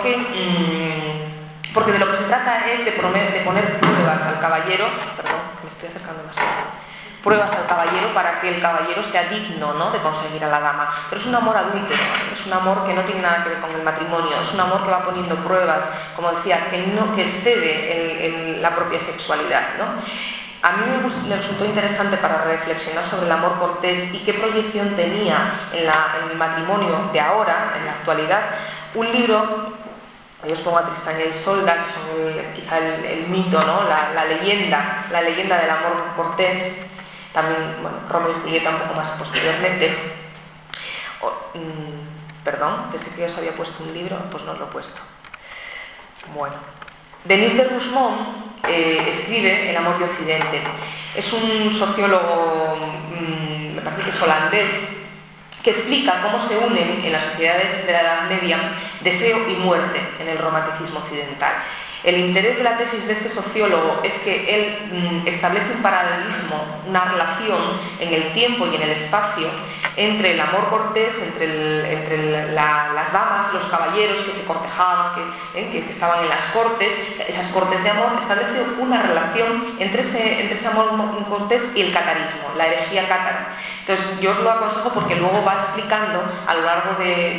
porque de lo que se trata es de poner pruebas al caballero, perdón, que me estoy acercando demasiado, pruebas al caballero para que el caballero sea digno, ¿no?, de conseguir a la dama. Pero es un amor adúltero, es un amor que no tiene nada que ver con el matrimonio, es un amor que va poniendo pruebas, como decía, que excede la propia sexualidad, ¿no? A mí me resultó interesante para reflexionar sobre el amor cortés y qué proyección tenía en el matrimonio de ahora, en la actualidad, un libro. Ahí os pongo a Tristán y Isolda, que son quizá el mito, ¿no?, la leyenda del amor cortés. También, bueno, Romeo y Julieta un poco más posteriormente. Perdón, pensé que os había puesto un libro, pues no os lo he puesto. Bueno, Denis de Guzmán escribe El amor de Occidente. Es un sociólogo, me parece que es holandés, que explica cómo se unen en las sociedades de la Edad Media deseo y muerte en el romanticismo occidental. El interés de la tesis de este sociólogo es que él establece un paralelismo, una relación en el tiempo y en el espacio entre el amor cortés, entre las damas y los caballeros que se cortejaban, que estaban en las cortes, esas cortes de amor. Establece una relación entre ese amor cortés y el catarismo, la herejía cátara. Entonces yo os lo aconsejo porque luego va explicando a lo largo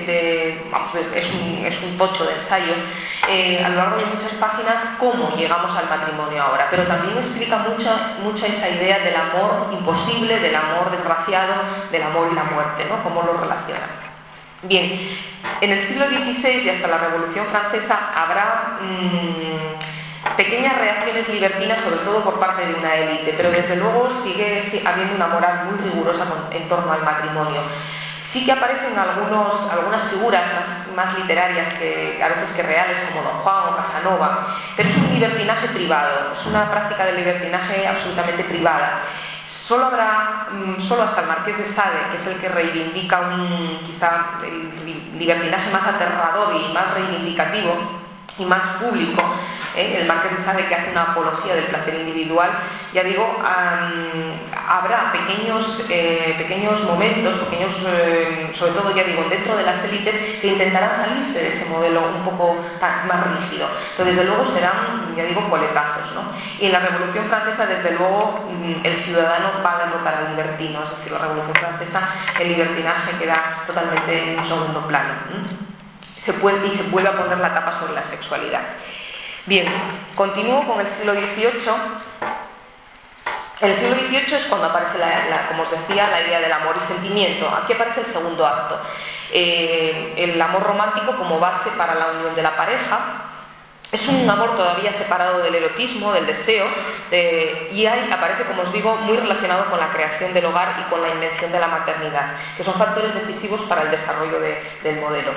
es un tocho de ensayo, a lo largo de muchas páginas cómo llegamos al matrimonio ahora, pero también explica mucha esa idea del amor imposible, del amor desgraciado, del amor y la muerte, ¿no?, cómo lo relaciona. Bien, en el siglo XVI y hasta la Revolución Francesa habrá pequeñas reacciones libertinas, sobre todo por parte de una élite, pero desde luego sigue habiendo una moral muy rigurosa en torno al matrimonio. Sí que aparecen algunas figuras más literarias a veces que reales, como Don Juan o Casanova, pero es un libertinaje privado, es una práctica de libertinaje absolutamente privada. Solo hasta el Marqués de Sade, que es el que reivindica quizá el libertinaje más aterrador y más reivindicativo y más público, el Marqués de Sade, que hace una apología del placer individual. Ya digo, habrá pequeños momentos, sobre todo, ya digo, dentro de las élites, que intentarán salirse de ese modelo un poco más rígido, pero desde luego serán, ya digo, coletazos, ¿no? Y en la Revolución Francesa, desde luego, el ciudadano va a derrotar al libertino, es decir, la Revolución Francesa, el libertinaje queda totalmente en un segundo plano, y se vuelve a poner la tapa sobre la sexualidad. Bien, continúo con el siglo XVIII. En el siglo XVIII es cuando aparece, como os decía, la idea del amor y sentimiento. Aquí aparece el segundo acto. El amor romántico como base para la unión de la pareja. Es un amor todavía separado del erotismo, del deseo, y ahí aparece, como os digo, muy relacionado con la creación del hogar y con la invención de la maternidad, que son factores decisivos para el desarrollo del modelo.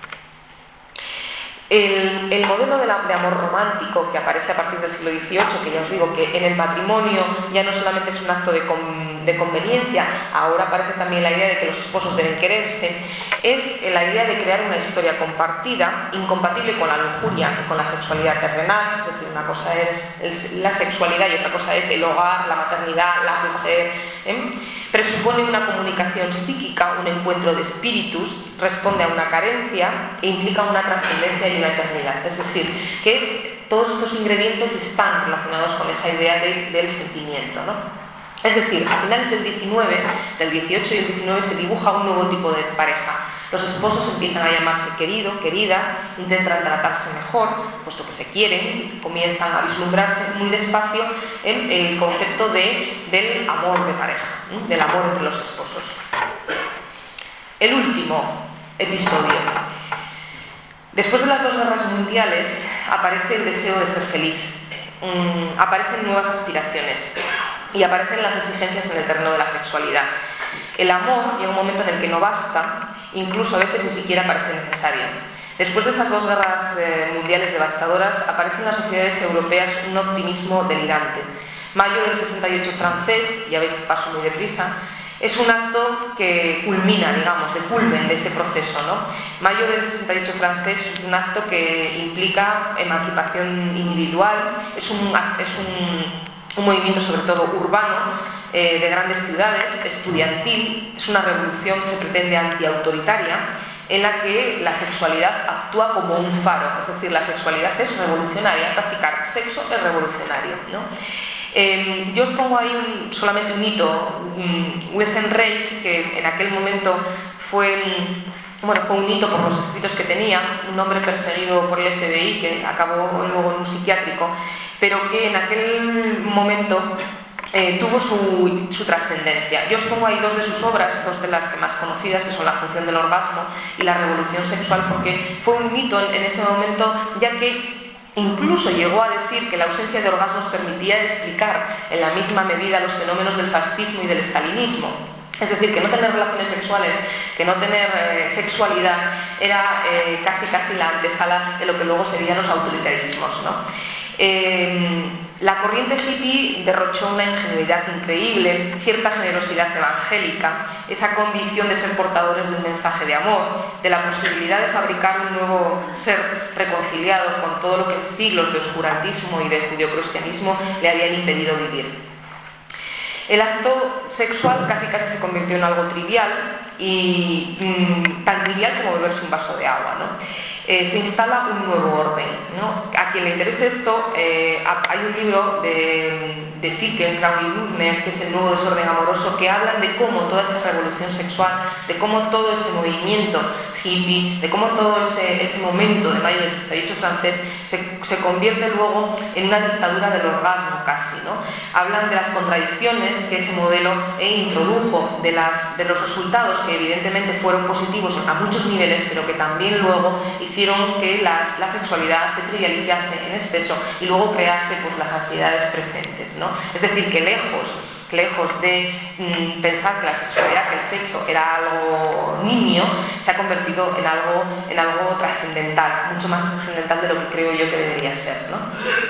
El modelo de amor romántico que aparece a partir del siglo XVIII, que ya os digo que en el matrimonio ya no solamente es un acto de conveniencia, ahora aparece también la idea de que los esposos deben quererse, es la idea de crear una historia compartida, incompatible con la lujuria y con la sexualidad terrenal. Es decir, una cosa es la sexualidad y otra cosa es el hogar, la maternidad, la mujer. Presupone una comunicación psíquica, un encuentro de espíritus, responde a una carencia e implica una trascendencia y una eternidad. Es decir, que todos estos ingredientes están relacionados con esa idea del sentimiento, ¿no? Es decir, a finales del 18 y el 19 se dibuja un nuevo tipo de pareja. Los esposos empiezan a llamarse querido, querida, intentan tratarse mejor, puesto que se quieren, comienzan a vislumbrarse muy despacio en el concepto del amor de pareja, del amor entre los esposos. El último episodio. Después de las dos guerras mundiales aparece el deseo de ser feliz, aparecen nuevas aspiraciones y aparecen las exigencias en el terreno de la sexualidad. El amor llega un momento en el que no basta, incluso a veces ni siquiera parece necesario. Después de esas dos guerras mundiales devastadoras, aparece en las sociedades europeas un optimismo delirante. Mayo del 68 francés, ya veis, paso muy deprisa, es un acto que culmina, digamos, de culmen de ese proceso, ¿no? Mayo del 68 francés es un acto que implica emancipación individual, es un movimiento sobre todo urbano, de grandes ciudades, estudiantil, es una revolución que se pretende antiautoritaria, en la que la sexualidad actúa como un faro, es decir, la sexualidad es revolucionaria, practicar sexo es revolucionario, ¿no? Yo os pongo ahí solamente un hito, Wilhelm Reich, que en aquel momento fue un hito por los escritos que tenía, un hombre perseguido por el FBI que acabó luego en un psiquiátrico, pero que en aquel momento tuvo su trascendencia. Yo os pongo ahí dos de sus obras, dos de las más conocidas, que son La función del orgasmo y La revolución sexual, porque fue un hito en ese momento, ya que incluso llegó a decir que la ausencia de orgasmos permitía explicar en la misma medida los fenómenos del fascismo y del estalinismo. Es decir, que no tener relaciones sexuales, que no tener sexualidad, era casi la antesala de lo que luego serían los autoritarismos, ¿no? La corriente hippie derrochó una ingenuidad increíble, cierta generosidad evangélica, esa convicción de ser portadores de un mensaje de amor, de la posibilidad de fabricar un nuevo ser reconciliado con todo lo que siglos de oscurantismo y de judeocristianismo le habían impedido vivir. El acto sexual casi se convirtió en algo trivial y tan trivial como beberse un vaso de agua, ¿no? Se instala un nuevo orden, ¿no? A quien le interese esto, hay un libro de Ficken, Crowley y Ludmer, que es El nuevo desorden amoroso, que hablan de cómo toda esa revolución sexual, de cómo todo ese movimiento hippie, de cómo todo ese momento de mayo del 68 francés se convierte luego en una dictadura del orgasmo casi, ¿no? Hablan de las contradicciones que ese modelo introdujo, de los resultados que evidentemente fueron positivos a muchos niveles, pero que también luego hicieron que la sexualidad se trivializase en exceso y luego crease pues, las ansiedades presentes, ¿no? Es decir, que lejos de pensar que la sexualidad, que el sexo era algo nimio, se ha convertido en algo trascendental, mucho más trascendental de lo que creo yo que debería ser, ¿no?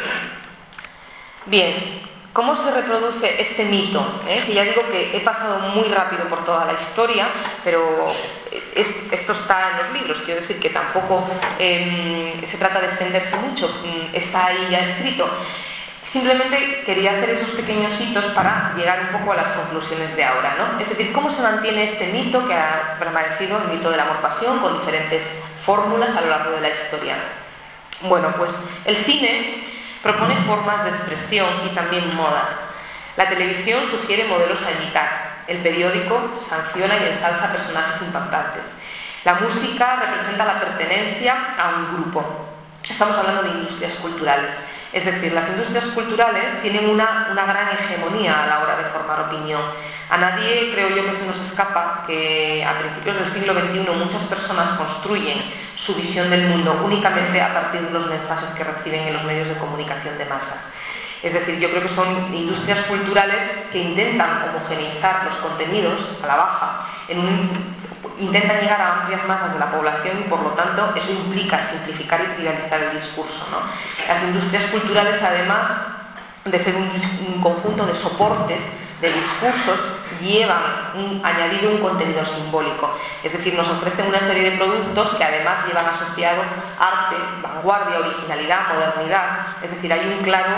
Bien, ¿cómo se reproduce este mito? Que ya digo que he pasado muy rápido por toda la historia, pero esto está en los libros, quiero decir que tampoco se trata de extenderse mucho, está ahí ya escrito. Simplemente quería hacer esos pequeños hitos para llegar un poco a las conclusiones de ahora, ¿no? Es decir, ¿cómo se mantiene este mito que ha permanecido, el mito del amor-pasión, con diferentes fórmulas a lo largo de la historia? Bueno, pues el cine propone formas de expresión y también modas. La televisión sugiere modelos a imitar. El periódico sanciona y ensalza personajes impactantes. La música representa la pertenencia a un grupo. Estamos hablando de industrias culturales. Es decir, las industrias culturales tienen una gran hegemonía a la hora de formar opinión. A nadie, creo yo, que se nos escapa que a principios del siglo XXI muchas personas construyen su visión del mundo únicamente a partir de los mensajes que reciben en los medios de comunicación de masas. Es decir, yo creo que son industrias culturales que intentan homogeneizar los contenidos a la baja, intentan llegar a amplias masas de la población y por lo tanto eso implica simplificar y trivializar el discurso, ¿no? Las industrias culturales, además de ser un conjunto de soportes, de discursos, llevan añadido un contenido simbólico, es decir, nos ofrecen una serie de productos que además llevan asociado arte, vanguardia, originalidad, modernidad, es decir, hay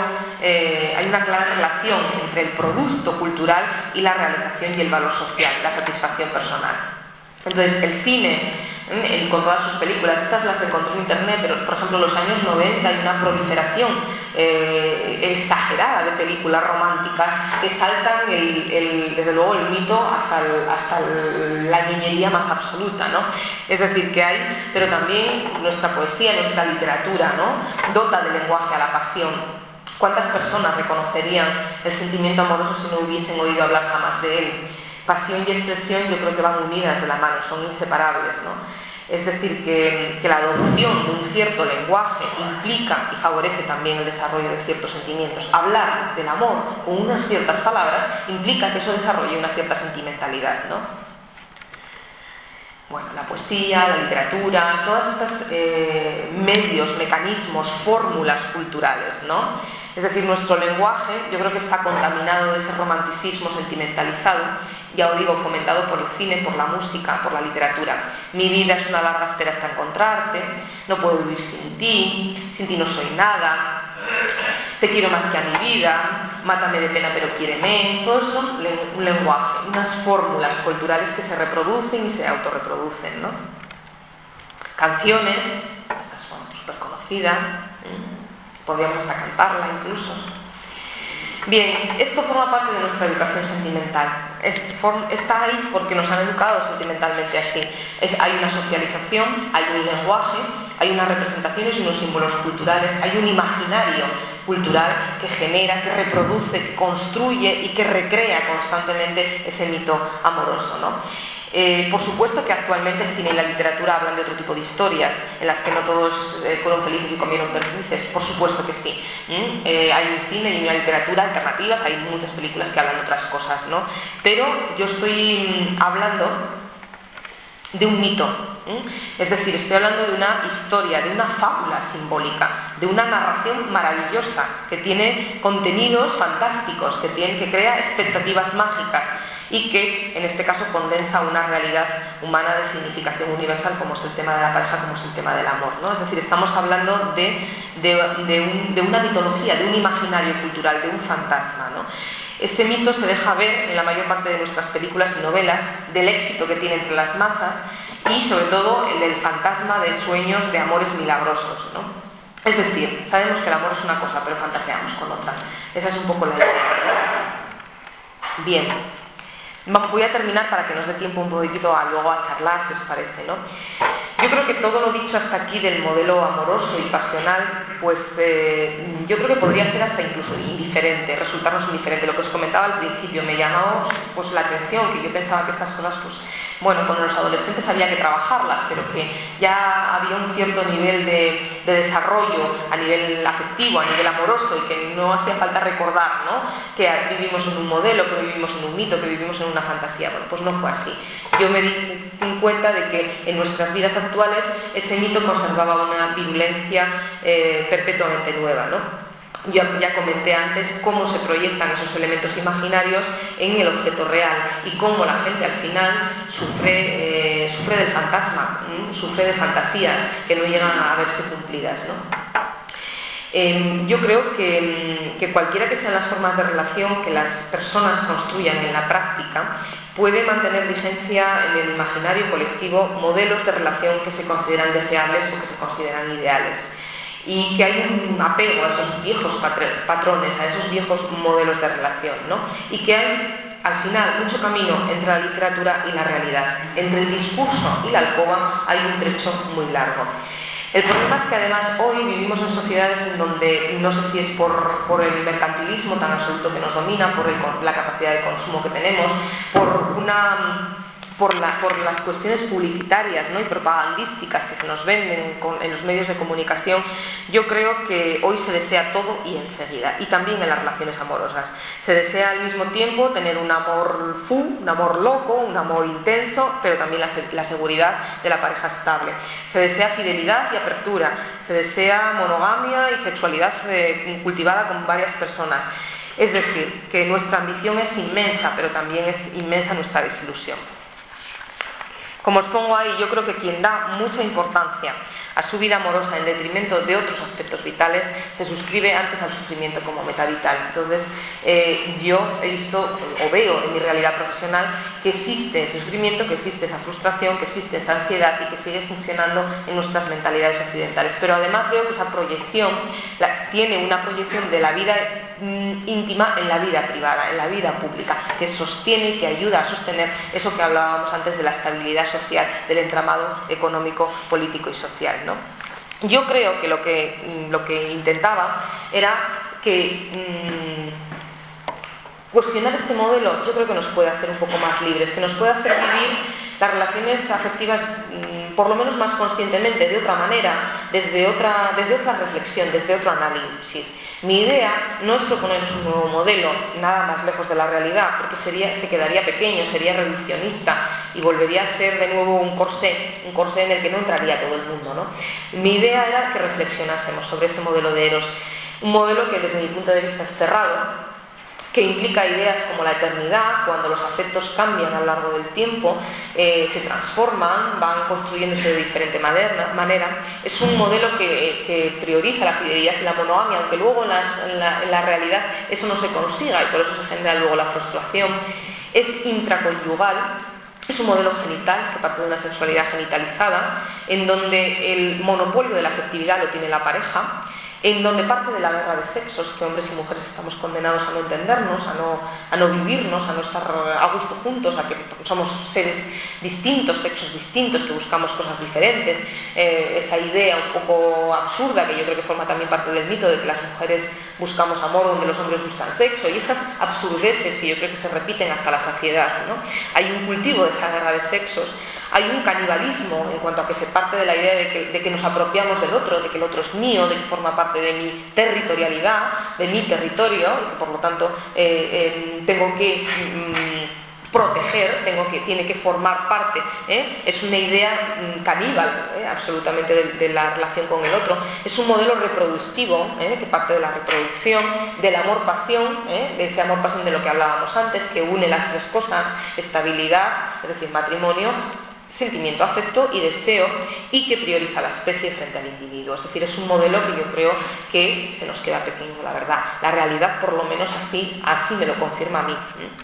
una clara relación entre el producto cultural y la realización y el valor social, la satisfacción personal. Entonces, el cine, con todas sus películas, estas las encontré en internet, pero por ejemplo en los años 90 hay una proliferación exagerada de películas románticas que saltan desde luego el mito hasta la ñoñería más absoluta, ¿no? Es decir, que hay, pero también nuestra poesía, nuestra literatura, ¿no?, dota de lenguaje a la pasión. ¿Cuántas personas reconocerían el sentimiento amoroso si no hubiesen oído hablar jamás de él? Pasión y expresión yo creo que van unidas de la mano, son inseparables, ¿no? Es decir, que la adopción de un cierto lenguaje implica y favorece también el desarrollo de ciertos sentimientos. Hablar del amor con unas ciertas palabras implica que eso desarrolle una cierta sentimentalidad, ¿no? Bueno, la poesía, la literatura, todos estos medios, mecanismos, fórmulas culturales, ¿no? Es decir, nuestro lenguaje yo creo que está contaminado de ese romanticismo sentimentalizado, ya os digo, fomentado por el cine, por la música, por la literatura. Mi vida es una larga espera hasta encontrarte, no puedo vivir sin ti no soy nada, te quiero más que a mi vida, mátame de pena pero quiéreme. Todo eso es un lenguaje, unas fórmulas culturales que se reproducen y se autorreproducen, ¿no? Canciones, esas son súper conocidas, podríamos hasta cantarla incluso. Bien, esto forma parte de nuestra educación sentimental. Está ahí porque nos han educado sentimentalmente así. Hay una socialización, hay un lenguaje, hay unas representaciones y unos símbolos culturales, hay un imaginario cultural que genera, que reproduce, que construye y que recrea constantemente ese mito amoroso, ¿no? Por supuesto que actualmente el cine y la literatura hablan de otro tipo de historias en las que no todos fueron felices y comieron perdices, por supuesto que sí. Hay un cine y una literatura alternativas, hay muchas películas que hablan de otras cosas, ¿no? Pero yo estoy hablando de un mito, es decir, estoy hablando de una historia, de una fábula simbólica, de una narración maravillosa que tiene contenidos fantásticos, que crea expectativas mágicas y que en este caso condensa una realidad humana de significación universal como es el tema de la pareja, como es el tema del amor, ¿no? Es decir, estamos hablando de una mitología, de un imaginario cultural, de un fantasma, ¿no? Ese mito se deja ver en la mayor parte de nuestras películas y novelas, del éxito que tiene entre las masas y sobre todo el del fantasma de sueños de amores milagrosos, ¿no? Es decir, sabemos que el amor es una cosa, pero fantaseamos con otra. Esa es un poco la idea, ¿no? Bien. Voy a terminar para que nos dé tiempo un poquito luego a charlar, si os parece, ¿no? Yo creo que todo lo dicho hasta aquí del modelo amoroso y pasional, pues yo creo que podría ser hasta incluso indiferente, resultarnos indiferente. Lo que os comentaba al principio me llamó pues la atención, que yo pensaba que estas cosas, pues bueno, con los adolescentes había que trabajarlas, pero que ya había un cierto nivel de desarrollo a nivel afectivo, a nivel amoroso, y que no hacía falta recordar, ¿no?, que vivimos en un modelo, que vivimos en un mito, que vivimos en una fantasía. Bueno, pues no fue así. Yo me di cuenta de que en nuestras vidas actuales ese mito conservaba una virulencia perpetuamente nueva, ¿no? Yo ya comenté antes cómo se proyectan esos elementos imaginarios en el objeto real y cómo la gente al final sufre del fantasma, sufre de fantasías que no llegan a verse cumplidas, ¿no? Yo creo que cualquiera que sean las formas de relación que las personas construyan en la práctica, puede mantener vigencia en el imaginario colectivo modelos de relación que se consideran deseables o que se consideran ideales. Y que hay un apego a esos viejos patrones, a esos viejos modelos de relación, ¿no? Y que hay, al final, mucho camino entre la literatura y la realidad. Entre el discurso y la alcoba hay un trecho muy largo. El problema es que además hoy vivimos en sociedades en donde, no sé si es por el mercantilismo tan absoluto que nos domina, por la capacidad de consumo que tenemos, por las cuestiones publicitarias, ¿no?, y propagandísticas que se nos venden en los medios de comunicación, yo creo que hoy se desea todo y enseguida, y también en las relaciones amorosas. Se desea al mismo tiempo tener un amor un amor loco, un amor intenso, pero también la seguridad de la pareja estable. Se desea fidelidad y apertura, se desea monogamia y sexualidad cultivada con varias personas. Es decir, que nuestra ambición es inmensa, pero también es inmensa nuestra desilusión. Como os pongo ahí, yo creo que quien da mucha importancia a su vida amorosa en detrimento de otros aspectos vitales se suscribe antes al sufrimiento como metavital. Entonces, yo he visto o veo en mi realidad profesional que existe ese sufrimiento, que existe esa frustración, que existe esa ansiedad y que sigue funcionando en nuestras mentalidades occidentales. Pero además veo que esa proyección tiene una proyección de la vida íntima en la vida privada, en la vida pública, que sostiene y que ayuda a sostener eso que hablábamos antes de la estabilidad social, del entramado económico, político y social, ¿no? Yo creo que lo que intentaba era que cuestionar este modelo, yo creo que nos puede hacer un poco más libres, que nos puede hacer vivir las relaciones afectivas por lo menos más conscientemente, de otra manera, desde otra reflexión, desde otro análisis. Mi idea no es proponeros un nuevo modelo, nada más lejos de la realidad, porque se quedaría pequeño, sería reduccionista y volvería a ser de nuevo un corsé en el que no entraría todo el mundo, ¿no? Mi idea era que reflexionásemos sobre ese modelo de Eros, un modelo que desde mi punto de vista es cerrado, que implica ideas como la eternidad, cuando los afectos cambian a lo largo del tiempo, se transforman, van construyéndose de diferente manera. Es un modelo que prioriza la fidelidad y la monogamia, aunque luego en la realidad eso no se consiga y por eso se genera luego la frustración. Es intraconyugal. Es un modelo genital que parte de una sexualidad genitalizada, en donde el monopolio de la afectividad lo tiene la pareja, en donde parte de la guerra de sexos, que hombres y mujeres estamos condenados a no entendernos, a no vivirnos, a no estar a gusto juntos, a que somos seres distintos, sexos distintos, que buscamos cosas diferentes, esa idea un poco absurda, que yo creo que forma también parte del mito de que las mujeres buscamos amor donde los hombres buscan sexo, y estas absurdeces que yo creo que se repiten hasta la saciedad, ¿no? Hay un cultivo de esa guerra de sexos, hay un canibalismo en cuanto a que se parte de la idea de que nos apropiamos del otro, de que el otro es mío, de que forma parte de mi territorialidad, de mi territorio, y que por lo tanto tengo que proteger, tiene que formar parte, es una idea caníbal, absolutamente de la relación con el otro. Es un modelo reproductivo, que parte de la reproducción, del amor-pasión, de ese amor-pasión de lo que hablábamos antes, que une las tres cosas: estabilidad, es decir, matrimonio, sentimiento, afecto y deseo, y que prioriza la especie frente al individuo. Es decir, es un modelo que yo creo que se nos queda pequeño, la verdad. La realidad, por lo menos así me lo confirma a mí.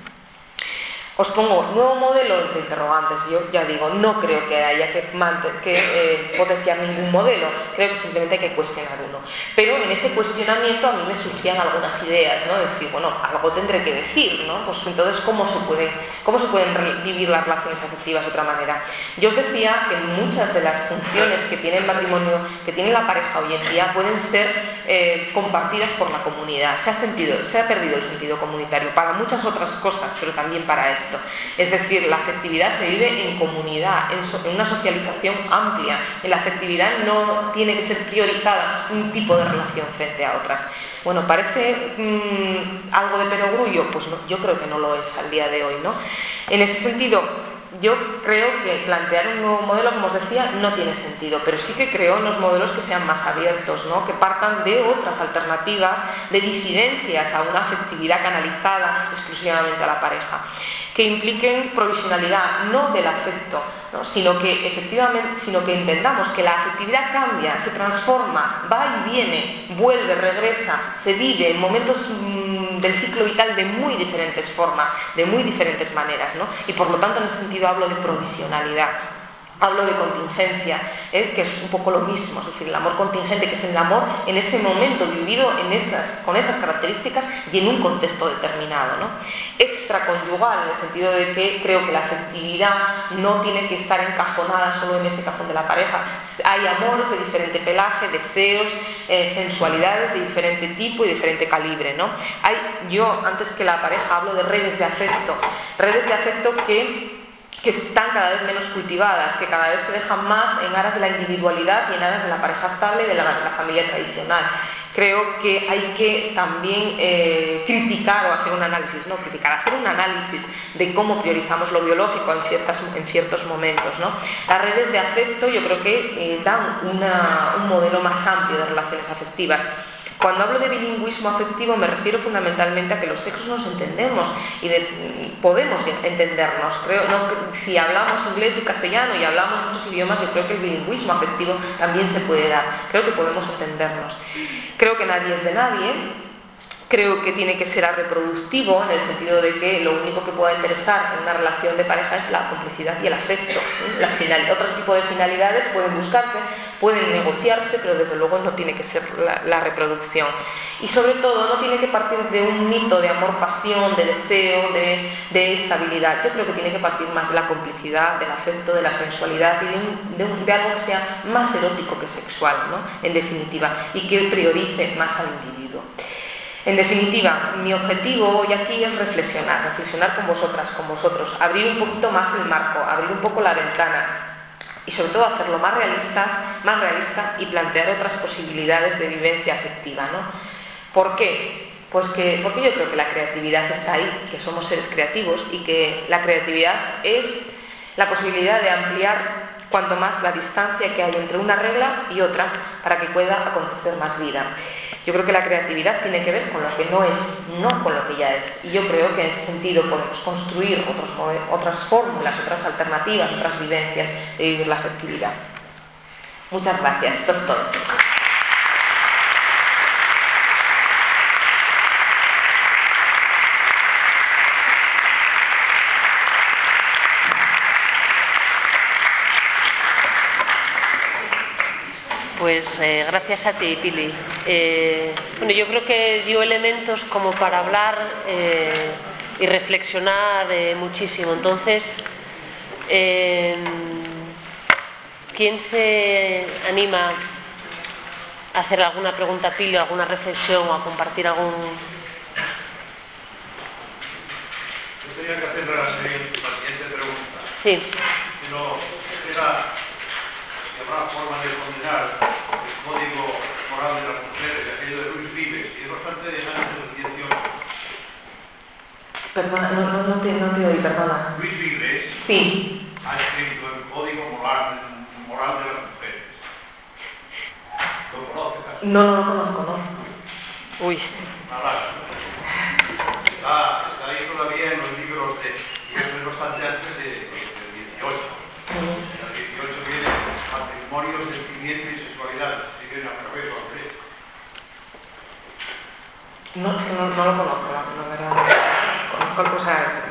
Os pongo nuevo modelo entre interrogantes. Yo ya digo, no creo que haya que potenciar ningún modelo, creo que simplemente hay que cuestionar uno. Pero en ese cuestionamiento a mí me surgían algunas ideas, ¿no? Decir, bueno, algo tendré que decir, ¿no? Pues entonces, ¿cómo se pueden vivir las relaciones afectivas de otra manera? Yo os decía que muchas de las funciones que tiene el matrimonio, que tiene la pareja hoy en día, pueden ser compartidas por la comunidad. Se ha perdido el sentido comunitario para muchas otras cosas, pero también para esto. Es decir, la afectividad se vive en comunidad, en una socialización amplia. En la afectividad no tiene que ser priorizada un tipo de relación frente a otras. Bueno, ¿parece algo de perogrullo? Pues no, yo creo que no lo es al día de hoy, ¿no? En ese sentido, yo creo que plantear un nuevo modelo, como os decía, no tiene sentido, pero sí que creo unos modelos que sean más abiertos, ¿no? Que partan de otras alternativas, de disidencias a una afectividad canalizada exclusivamente a la pareja, que impliquen provisionalidad, no del afecto, ¿no? sino que entendamos que la afectividad cambia, se transforma, va y viene, vuelve, regresa, se vive en momentos del ciclo vital de muy diferentes formas, de muy diferentes maneras, ¿no? Y por lo tanto en ese sentido hablo de provisionalidad. Hablo de contingencia, que es un poco lo mismo, es decir, el amor contingente, que es el amor en ese momento vivido con esas características y en un contexto determinado, ¿no? Extraconyugal, en el sentido de que creo que la afectividad no tiene que estar encajonada solo en ese cajón de la pareja. Hay amores de diferente pelaje, deseos, sensualidades de diferente tipo y diferente calibre, ¿no? Yo, antes que la pareja, hablo de redes de afecto que están cada vez menos cultivadas, que cada vez se dejan más en aras de la individualidad y en aras de la pareja estable y de la familia tradicional. Creo que hay que también criticar o hacer un análisis, hacer un análisis de cómo priorizamos lo biológico en ciertos momentos, ¿no? Las redes de afecto yo creo que dan un modelo más amplio de relaciones afectivas. Cuando hablo de bilingüismo afectivo me refiero fundamentalmente a que los sexos nos entendemos y podemos entendernos. Si hablamos inglés y castellano y hablamos muchos idiomas, yo creo que el bilingüismo afectivo también se puede dar. Creo que podemos entendernos. Creo que nadie es de nadie. Creo que tiene que ser reproductivo, en el sentido de que lo único que pueda interesar en una relación de pareja es la complicidad y el afecto. Otro tipo de finalidades pueden buscarse, pueden negociarse, pero desde luego no tiene que ser la reproducción. Y sobre todo no tiene que partir de un mito de amor-pasión, de deseo, de estabilidad. Yo creo que tiene que partir más de la complicidad, del afecto, de la sensualidad y de algo que sea más erótico que sexual, ¿no? En definitiva, y que priorice más al individuo. En definitiva, mi objetivo hoy aquí es reflexionar con vosotras, con vosotros, abrir un poquito más el marco, abrir un poco la ventana y sobre todo hacerlo más realista y plantear otras posibilidades de vivencia afectiva, ¿no? ¿Por qué? Porque yo creo que la creatividad está ahí, que somos seres creativos y que la creatividad es la posibilidad de ampliar cuanto más la distancia que hay entre una regla y otra para que pueda acontecer más vida. Yo creo que la creatividad tiene que ver con lo que no es, no con lo que ya es. Y yo creo que en ese sentido podemos construir otras fórmulas, otras alternativas, otras vivencias de vivir la afectividad. Muchas gracias. Esto es todo. Pues gracias a ti, Pili. Bueno, yo creo que dio elementos como para hablar y reflexionar muchísimo. Entonces, ¿quién se anima a hacer alguna pregunta a Pili, alguna reflexión o a compartir algún...? Yo tenía que hacer la siguiente pregunta. Sí. Pero era que habrá forma de condenar el código moral de las mujeres, aquello de Luis Vives, y es bastante de años del 18. Perdona, no te oí, perdona. Luis Vives sí. Ha escrito el código moral de las mujeres. ¿Lo conoces? No lo conozco, ¿no? Uy. Nada. Está ahí todavía en los libros y es bastante antes del 18. En el 18 viene matrimonio, sentimiento y sexualidad. Si viene al revés o al revés. No lo conozco, la verdad. Conozco cosas...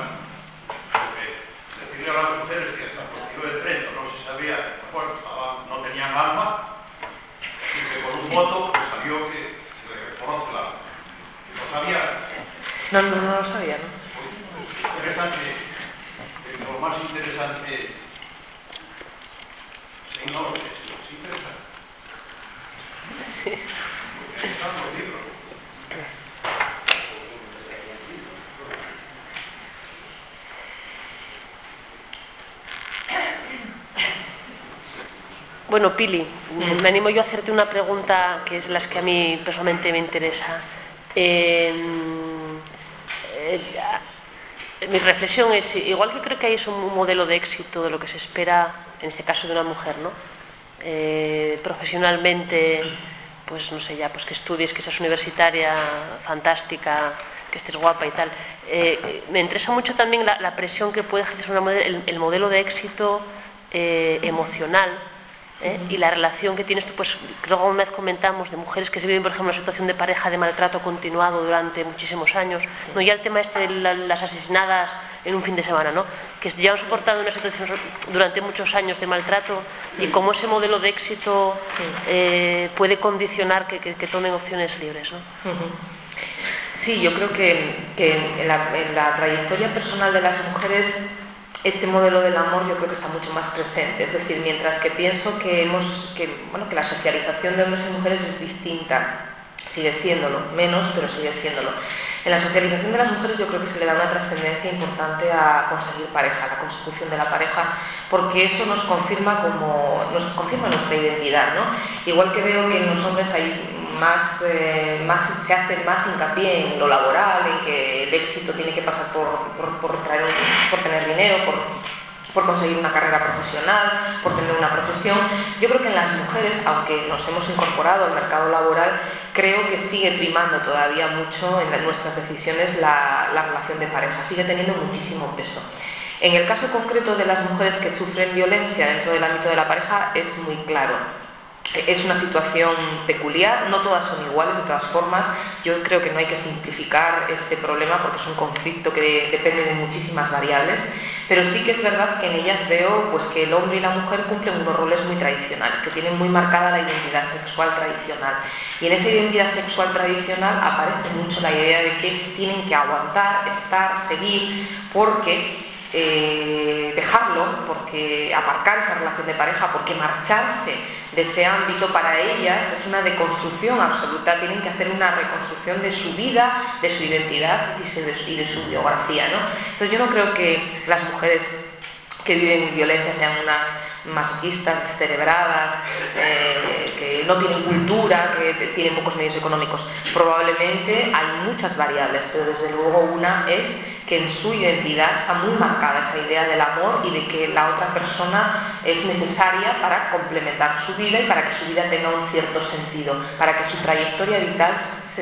Decirle a las mujeres que hasta el Concilio de Trento no se sabía, bueno, no tenían alma, y que por un voto pues, salió que se le reconoce el alma. ¿Lo sabía? No lo sabía, ¿no? Pues, interesante, lo más interesante, sí, no, es interesante. Sí. Porque ahí están los libros. Bueno, Pili, me animo yo a hacerte una pregunta que es las que a mí personalmente me interesa. Mi reflexión es, igual que creo que hay un modelo de éxito de lo que se espera, en este caso de una mujer, ¿no? Profesionalmente, pues no sé ya, pues que estudies, que seas universitaria, fantástica, que estés guapa y tal. Me interesa mucho también la presión que puede ejercer una mujer, el modelo de éxito emocional. Y la relación que tienes tú, pues creo que una vez comentamos de mujeres que se viven, por ejemplo, una situación de pareja de maltrato continuado durante muchísimos años, no ya el tema de las asesinadas en un fin de semana, ¿no? Que ya han soportado una situación durante muchos años de maltrato y cómo ese modelo de éxito puede condicionar que tomen opciones libres, ¿no? Sí, yo creo que en la trayectoria personal de las mujeres este modelo del amor yo creo que está mucho más presente. Es decir, mientras que pienso que la socialización de hombres y mujeres es distinta, sigue siéndolo, menos, pero sigue siéndolo. En la socialización de las mujeres yo creo que se le da una trascendencia importante a conseguir pareja, a la consecución de la pareja, porque eso nos confirma nuestra identidad, ¿no? Igual que veo que en los hombres hay se hace más hincapié en lo laboral, en que el éxito tiene que pasar por tener dinero, por conseguir una carrera profesional, por tener una profesión. Yo creo que en las mujeres, aunque nos hemos incorporado al mercado laboral, creo que sigue primando todavía mucho en nuestras decisiones la relación de pareja, sigue teniendo muchísimo peso. En el caso concreto de las mujeres que sufren violencia dentro del ámbito de la pareja es muy claro. Es una situación peculiar, no todas son iguales de todas formas. Yo creo que no hay que simplificar este problema porque es un conflicto que depende de muchísimas variables, pero sí que es verdad que en ellas veo pues, que el hombre y la mujer cumplen unos roles muy tradicionales, que tienen muy marcada la identidad sexual tradicional. Y en esa identidad sexual tradicional aparece mucho la idea de que tienen que aguantar, estar, seguir, porque dejarlo, porque aparcar esa relación de pareja, porque marcharse de ese ámbito para ellas es una deconstrucción absoluta. Tienen que hacer una reconstrucción de su vida, de su identidad y de su biografía, ¿no? Entonces yo no creo que las mujeres que viven violencia sean unas masoquistas, descerebradas, que no tienen cultura, que tienen pocos medios económicos. Probablemente hay muchas variables, pero desde luego una es que en su identidad está muy marcada esa idea del amor y de que la otra persona es necesaria para complementar su vida y para que su vida tenga un cierto sentido, para que su trayectoria vital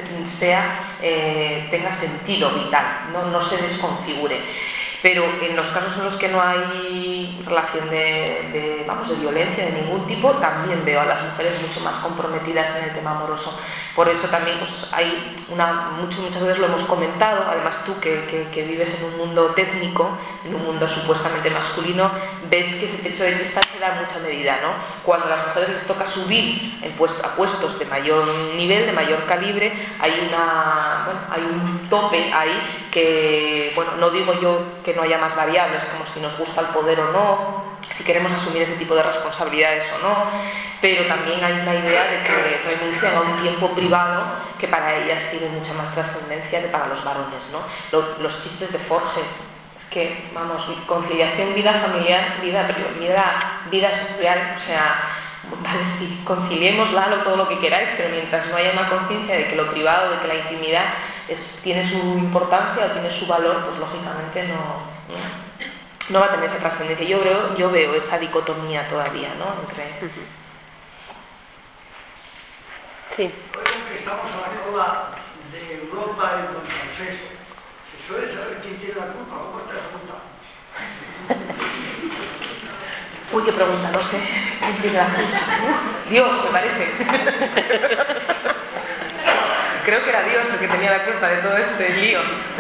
tenga sentido vital, no se desconfigure. Pero en los casos en los que no hay relación de violencia de ningún tipo, también veo a las mujeres mucho más comprometidas en el tema amoroso. Por eso también pues, hay muchas veces lo hemos comentado, además tú que vives en un mundo técnico, en un mundo supuestamente masculino, ves que ese techo de cristal se da en mucha medida, ¿no? Cuando a las mujeres les toca subir a puestos de mayor nivel, de mayor calibre, hay un tope ahí que, no digo yo que no haya más variables, como si nos gusta el poder o no, si queremos asumir ese tipo de responsabilidades o no, pero también hay una idea de que renuncian a un tiempo privado que para ellas tiene mucha más trascendencia que para los varones, ¿no? Los chistes de Forges, es que, conciliación, vida familiar, vida social, o sea, vale, sí, conciliémosla todo lo que queráis, pero mientras no haya una conciencia de que lo privado, de que la intimidad tiene su importancia o tiene su valor, pues lógicamente no va a tener esa trascendencia. Yo veo esa dicotomía todavía, ¿no? Entre... Sí. Oigan que estamos a la cola de Europa en cuanto al sexo. ¿Se suele saber quién tiene la culpa? ¿Cómo está esa pregunta? Uy, qué pregunta, no sé. ¿Quién tiene la culpa? Dios, me parece. Creo que era Dios el que tenía la culpa de todo este lío.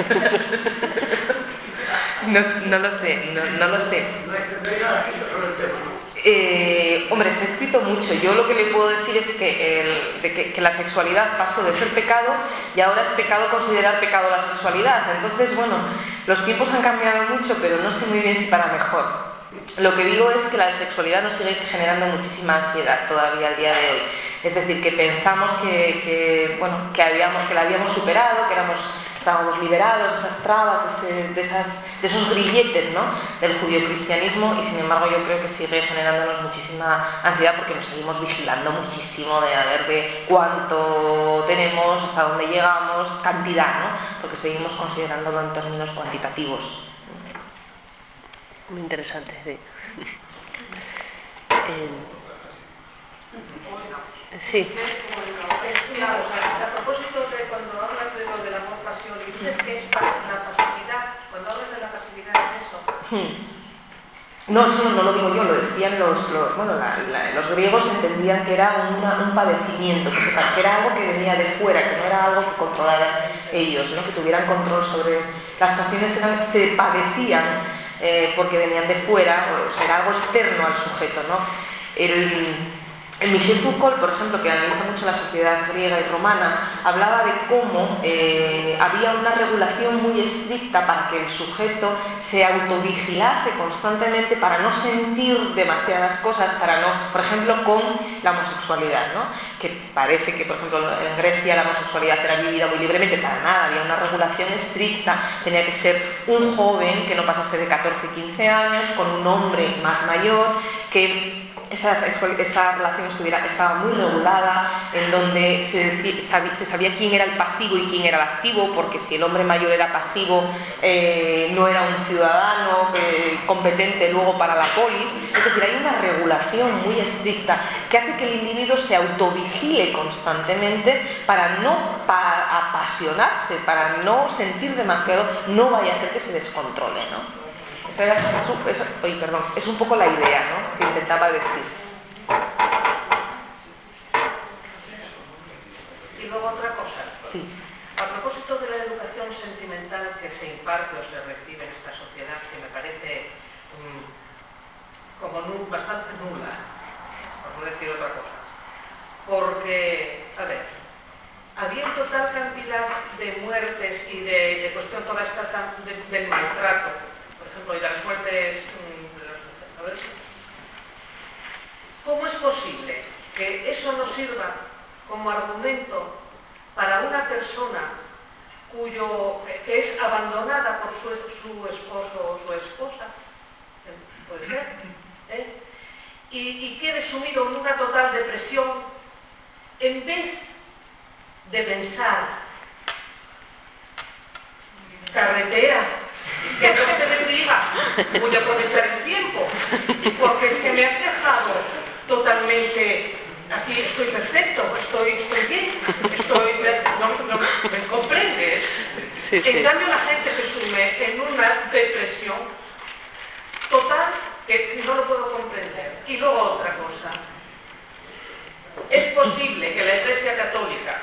No lo sé. No hay nada escrito sobre el tema, ¿no? Hombre, se ha escrito mucho. Yo lo que le puedo decir es que la sexualidad pasó de ser pecado y ahora es pecado considerar pecado la sexualidad. Entonces, los tiempos han cambiado mucho, pero no sé muy bien si para mejor. Lo que digo es que la sexualidad nos sigue generando muchísima ansiedad todavía al día de hoy. Es decir, que pensamos que la habíamos superado, que estábamos liberados de esas trabas, de esos grilletes, ¿no?, del judio-cristianismo, y sin embargo yo creo que sigue generándonos muchísima ansiedad porque nos seguimos vigilando muchísimo de a ver de cuánto tenemos, hasta dónde llegamos, cantidad, ¿no?, porque seguimos considerándolo en términos cuantitativos. Muy interesante, sí. Sí. A propósito de cuando hablas de lo del amor-pasión, y dices que es la pasividad, cuando hablas de la pasividad es eso. No, eso no lo digo yo, lo decían los griegos entendían que era un padecimiento, que era algo que venía de fuera, que no era algo que controlaran ellos, ¿no?, que tuvieran control sobre las pasiones, se padecían porque venían de fuera, o sea, era algo externo al sujeto, ¿no? Michel Foucault, por ejemplo, que analiza mucho la sociedad griega y romana, hablaba de cómo había una regulación muy estricta para que el sujeto se autovigilase constantemente para no sentir demasiadas cosas, por ejemplo, con la homosexualidad, ¿no? Que parece que, por ejemplo, en Grecia la homosexualidad era vivida muy libremente, para nada, había una regulación estricta, tenía que ser un joven que no pasase de 14-15 años, con un hombre más mayor, que esa relación estaba muy regulada, en donde se sabía quién era el pasivo y quién era el activo, porque si el hombre mayor era pasivo no era un ciudadano competente luego para la polis. Es decir, hay una regulación muy estricta que hace que el individuo se autovigile constantemente para no apasionarse, para no sentir demasiado, no vaya a ser que se descontrole, ¿no? Es un poco la idea, ¿no?, que intentaba decir. Y luego otra cosa. Sí. A propósito de la educación sentimental que se imparte o se recibe en esta sociedad, que me parece como bastante nula, por no decir otra cosa. Porque, a ver, habiendo tal cantidad de muertes y de cuestión toda esta del maltrato, por ejemplo, y de las muertes a ver, ¿cómo es posible que eso no sirva como argumento para una persona que es abandonada por su esposo o su esposa? Puede ser, y quede sumido en una total depresión, en vez de pensar, carretera, que Dios te bendiga, voy a aprovechar el tiempo, porque es que me has dejado totalmente, aquí estoy perfecto, estoy bien, no me comprendes. Sí, sí. En cambio la gente se sume en una depresión total que no lo puedo comprender. Y luego otra cosa, es posible que la Iglesia Católica,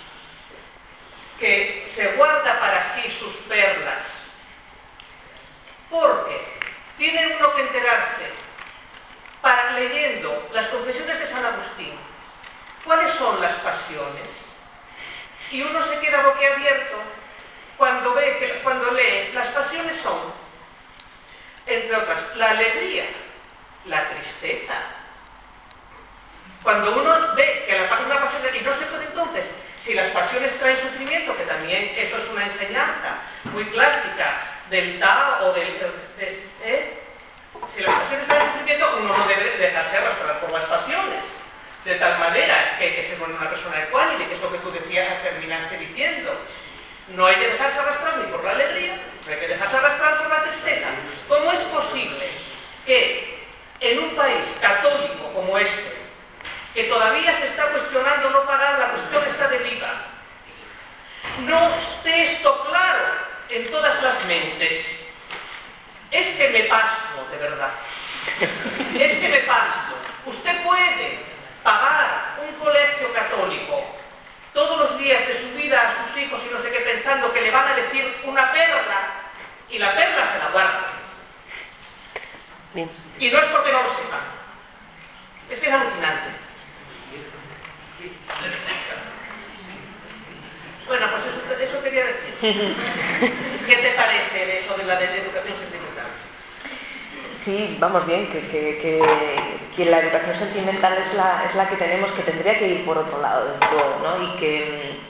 que se guarda para sí sus perlas, porque tiene uno que enterarse, leyendo las confesiones de San Agustín, cuáles son las pasiones, y uno se queda boquiabierto cuando lee, las pasiones son, entre otras, la alegría, la tristeza. Cuando uno ve que una pasión, y no se puede entonces, si las pasiones traen sufrimiento, que también eso es una enseñanza muy clásica del Tao o si las pasiones traen sufrimiento, uno no debe dejarse arrastrar por las pasiones, de tal manera que hay que ser una persona ecuánime, que es lo que tú terminaste diciendo. No hay que dejarse arrastrar ni por la alegría, no hay que dejarse arrastrar por la tristeza. ¿Cómo es posible que en un país católico como este, que todavía se está cuestionando no pagar la cuestión esta del IVA, no esté esto claro en todas las mentes? Es que me pasmo, de verdad. Es que me pasmo. Usted puede pagar un colegio católico todos los días de su vida a sus hijos y no sé qué, pensando que le van a decir una perla, y la perla se la guarda. Bien. Y no es porque no lo sepan. Es que es alucinante. Bueno, pues eso quería decir. ¿Qué te parece de eso de la educación sentimental? Sí, vamos bien, que la educación sentimental es la que tenemos, que tendría que ir por otro lado, desde luego, ¿no? Y que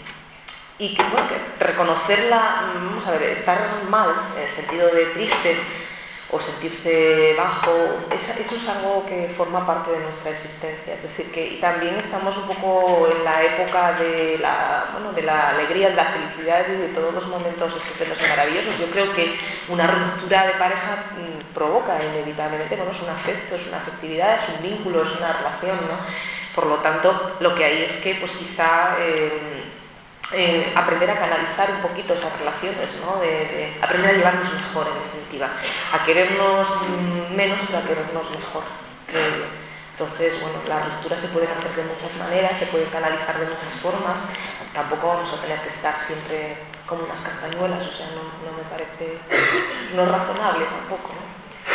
reconocerla, vamos a ver, estar mal, en el sentido de triste o sentirse bajo, eso es algo que forma parte de nuestra existencia. Es decir, que también estamos un poco en la época de la alegría, de la felicidad y de todos los momentos estupendos y maravillosos. Yo creo que una ruptura de pareja provoca inevitablemente, es un afecto, es una afectividad, es un vínculo, es una relación, ¿no? Por lo tanto, lo que hay es que quizá aprender a canalizar un poquito esas relaciones, ¿no? De aprender a llevarnos mejor, en definitiva, a querernos menos pero a querernos mejor, creo yo. Entonces, las rupturas se pueden hacer de muchas maneras, se pueden canalizar de muchas formas, tampoco vamos a tener que estar siempre como unas castañuelas, o sea, no me parece, no es razonable tampoco, ¿no?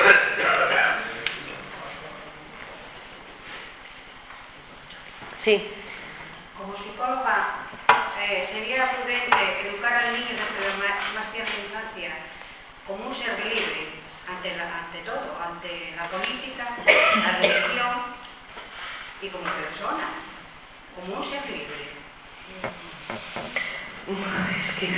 Sí. Como psicóloga, sería prudente educar al niño desde la más tierna infancia como un ser libre ante todo, ante la política, la religión y como persona, como un ser libre. Es que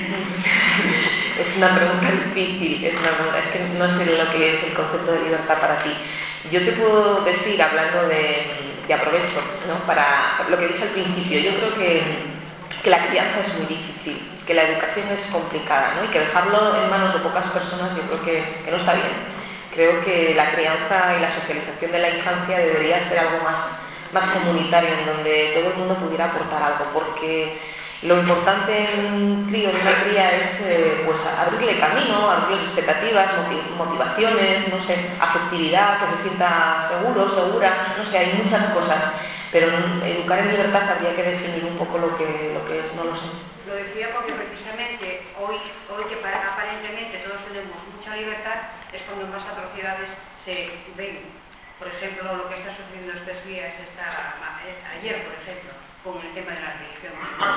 es una pregunta difícil, es que no sé lo que es el concepto de libertad para ti. Yo te puedo decir, hablando de aprovecho, ¿no? Para lo que dije al principio, yo creo que la crianza es muy difícil, que la educación es complicada, ¿no? Y que dejarlo en manos de pocas personas yo creo que no está bien. Creo que la crianza y la socialización de la infancia debería ser algo más comunitario, en donde todo el mundo pudiera aportar algo, porque lo importante en un crío, en una cría, es pues abrirle camino, abrirle expectativas, motivaciones, no sé, afectividad, que se sienta seguro, segura, no sé, hay muchas cosas, pero educar en libertad habría que definir un poco lo que es, no lo sé. Lo decía porque precisamente hoy que aparentemente todos tenemos mucha libertad, es cuando más atrocidades se ven. Por ejemplo, lo que está sucediendo estos días, ayer, por ejemplo, con el tema de la religión,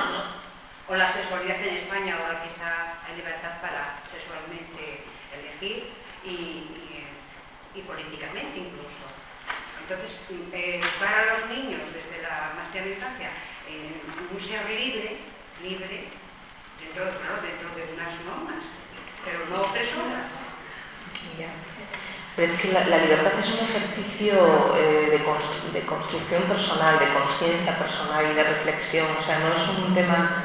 o la sexualidad en España, ahora que hay libertad para sexualmente elegir y políticamente incluso. Entonces, educar a los niños desde la más tierna infancia en un ser libre, dentro de unas normas, pero no opresoras. Yeah. Pero es que la libertad es un ejercicio de construcción personal, de conciencia personal y de reflexión. O sea, no es un tema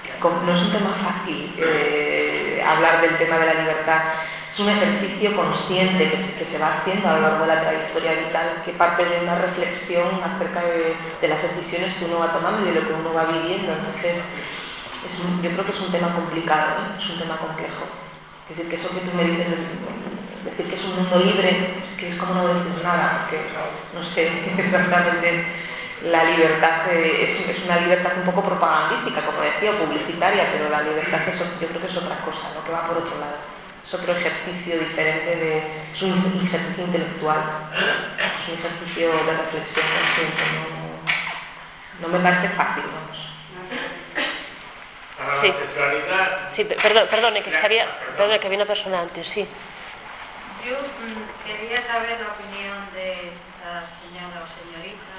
fácil hablar del tema de la libertad. Es un ejercicio consciente que se va haciendo a lo largo de la trayectoria vital, que parte de una reflexión acerca de las decisiones que uno va tomando y de lo que uno va viviendo. Entonces, yo creo que es un tema complicado, es un tema complejo. Es decir, que eso que tú me dices, decir que es un mundo libre, es que es como no decir nada, porque no sé exactamente. La libertad es una libertad un poco propagandística, como decía, o publicitaria, pero la libertad yo creo que es otra cosa, ¿no? Que va por otro lado. Es otro ejercicio diferente, es un ejercicio intelectual, es un ejercicio de reflexión consciente, no me parece fácil, vamos. Sí. Sí, perdone, que había una persona antes, sí. Yo quería saber la opinión de la señora o señorita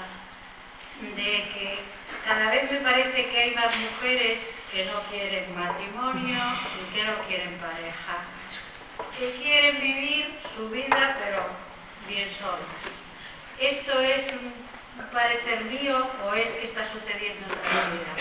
de que cada vez me parece que hay más mujeres que no quieren matrimonio y que no quieren pareja, que quieren vivir su vida pero bien solas. ¿Esto es un parecer mío o es que está sucediendo en la realidad?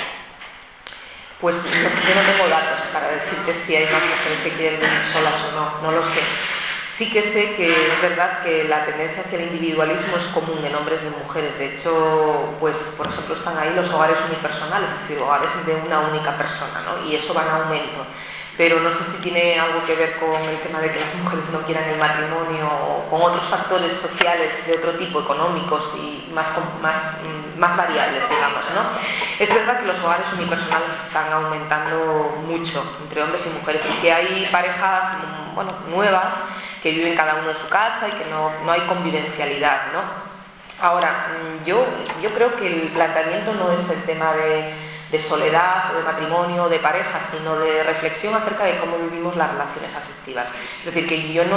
Pues yo no tengo datos para decirte si hay más mujeres que quieren vivir solas o no lo sé. Sí que sé que es verdad que la tendencia hacia el individualismo es común en hombres y en mujeres. De hecho, pues por ejemplo están ahí los hogares unipersonales, es decir, hogares de una única persona, ¿no? Y eso va en aumento. Pero no sé si tiene algo que ver con el tema de que las mujeres no quieran el matrimonio o con otros factores sociales de otro tipo, económicos y más variables, digamos, ¿no? Es verdad que los hogares unipersonales están aumentando mucho entre hombres y mujeres y que hay parejas, nuevas que viven cada uno en su casa y que no hay convivencialidad, ¿no? Ahora, yo creo que el planteamiento no es el tema de soledad, de matrimonio, de pareja, sino de reflexión acerca de cómo vivimos las relaciones afectivas. Es decir, que yo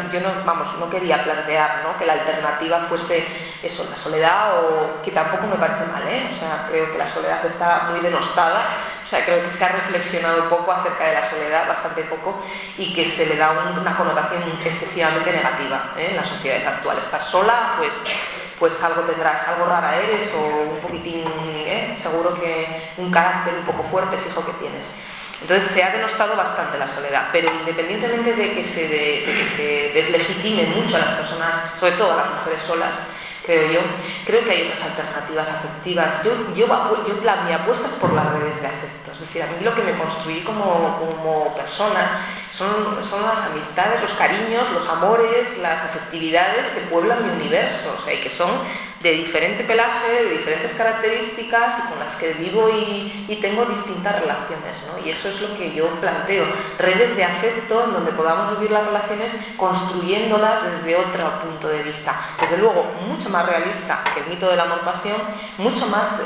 no quería plantear, ¿no?, que la alternativa fuese eso, la soledad, o que tampoco me parece mal, O sea, creo que la soledad está muy denostada. O sea, creo que se ha reflexionado poco acerca de la soledad, bastante poco, y que se le da una connotación excesivamente negativa en las sociedades actuales. Estás sola, pues algo tendrás, algo rara eres, o un poquitín, seguro que un carácter un poco fuerte, fijo que tienes. Entonces se ha denostado bastante la soledad, pero independientemente de que se deslegitime mucho a las personas, sobre todo a las mujeres solas, creo que hay otras alternativas afectivas. Mi apuesta es por las redes de afecto. Es decir, a mí lo que me construí como persona son las amistades, los cariños, los amores, las afectividades que pueblan mi universo, o sea, y que son de diferente pelaje, de diferentes características, y con las que vivo y tengo distintas relaciones, ¿no? Y eso es lo que yo planteo, redes de afecto en donde podamos vivir las relaciones construyéndolas desde otro punto de vista, desde luego mucho más realista que el mito del amor-pasión, mucho más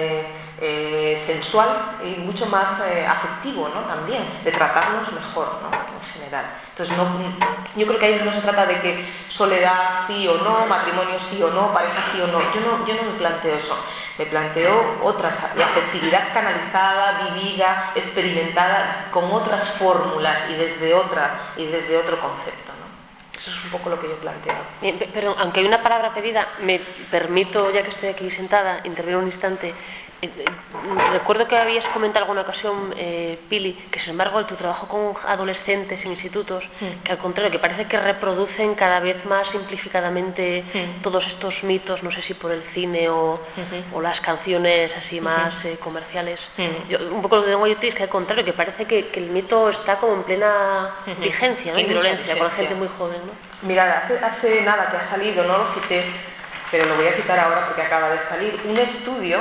sensual y mucho más afectivo, ¿no?, también, de tratarnos mejor, ¿no?, en general. Entonces, yo creo que ahí no se trata de que soledad sí o no, matrimonio sí o no, pareja sí o no. Yo no me planteo eso. Me planteo otras, la afectividad canalizada, vivida, experimentada con otras fórmulas y desde otro concepto, ¿no? Eso es un poco lo que yo planteo. Bien, pero aunque hay una palabra pedida, me permito, ya que estoy aquí sentada, intervenir un instante. Recuerdo que habías comentado alguna ocasión, Pili, que sin embargo tu trabajo con adolescentes en institutos, que al contrario, que parece que reproducen cada vez más simplificadamente todos estos mitos, no sé si por el cine o las canciones así más comerciales. Yo, un poco lo que tengo yo es que al contrario, que parece que el mito está como en plena vigencia, ¿no? Y virulencia, con la gente muy joven, ¿no? Mirad, hace nada que ha salido, no lo cité, pero lo voy a citar ahora porque acaba de salir, un estudio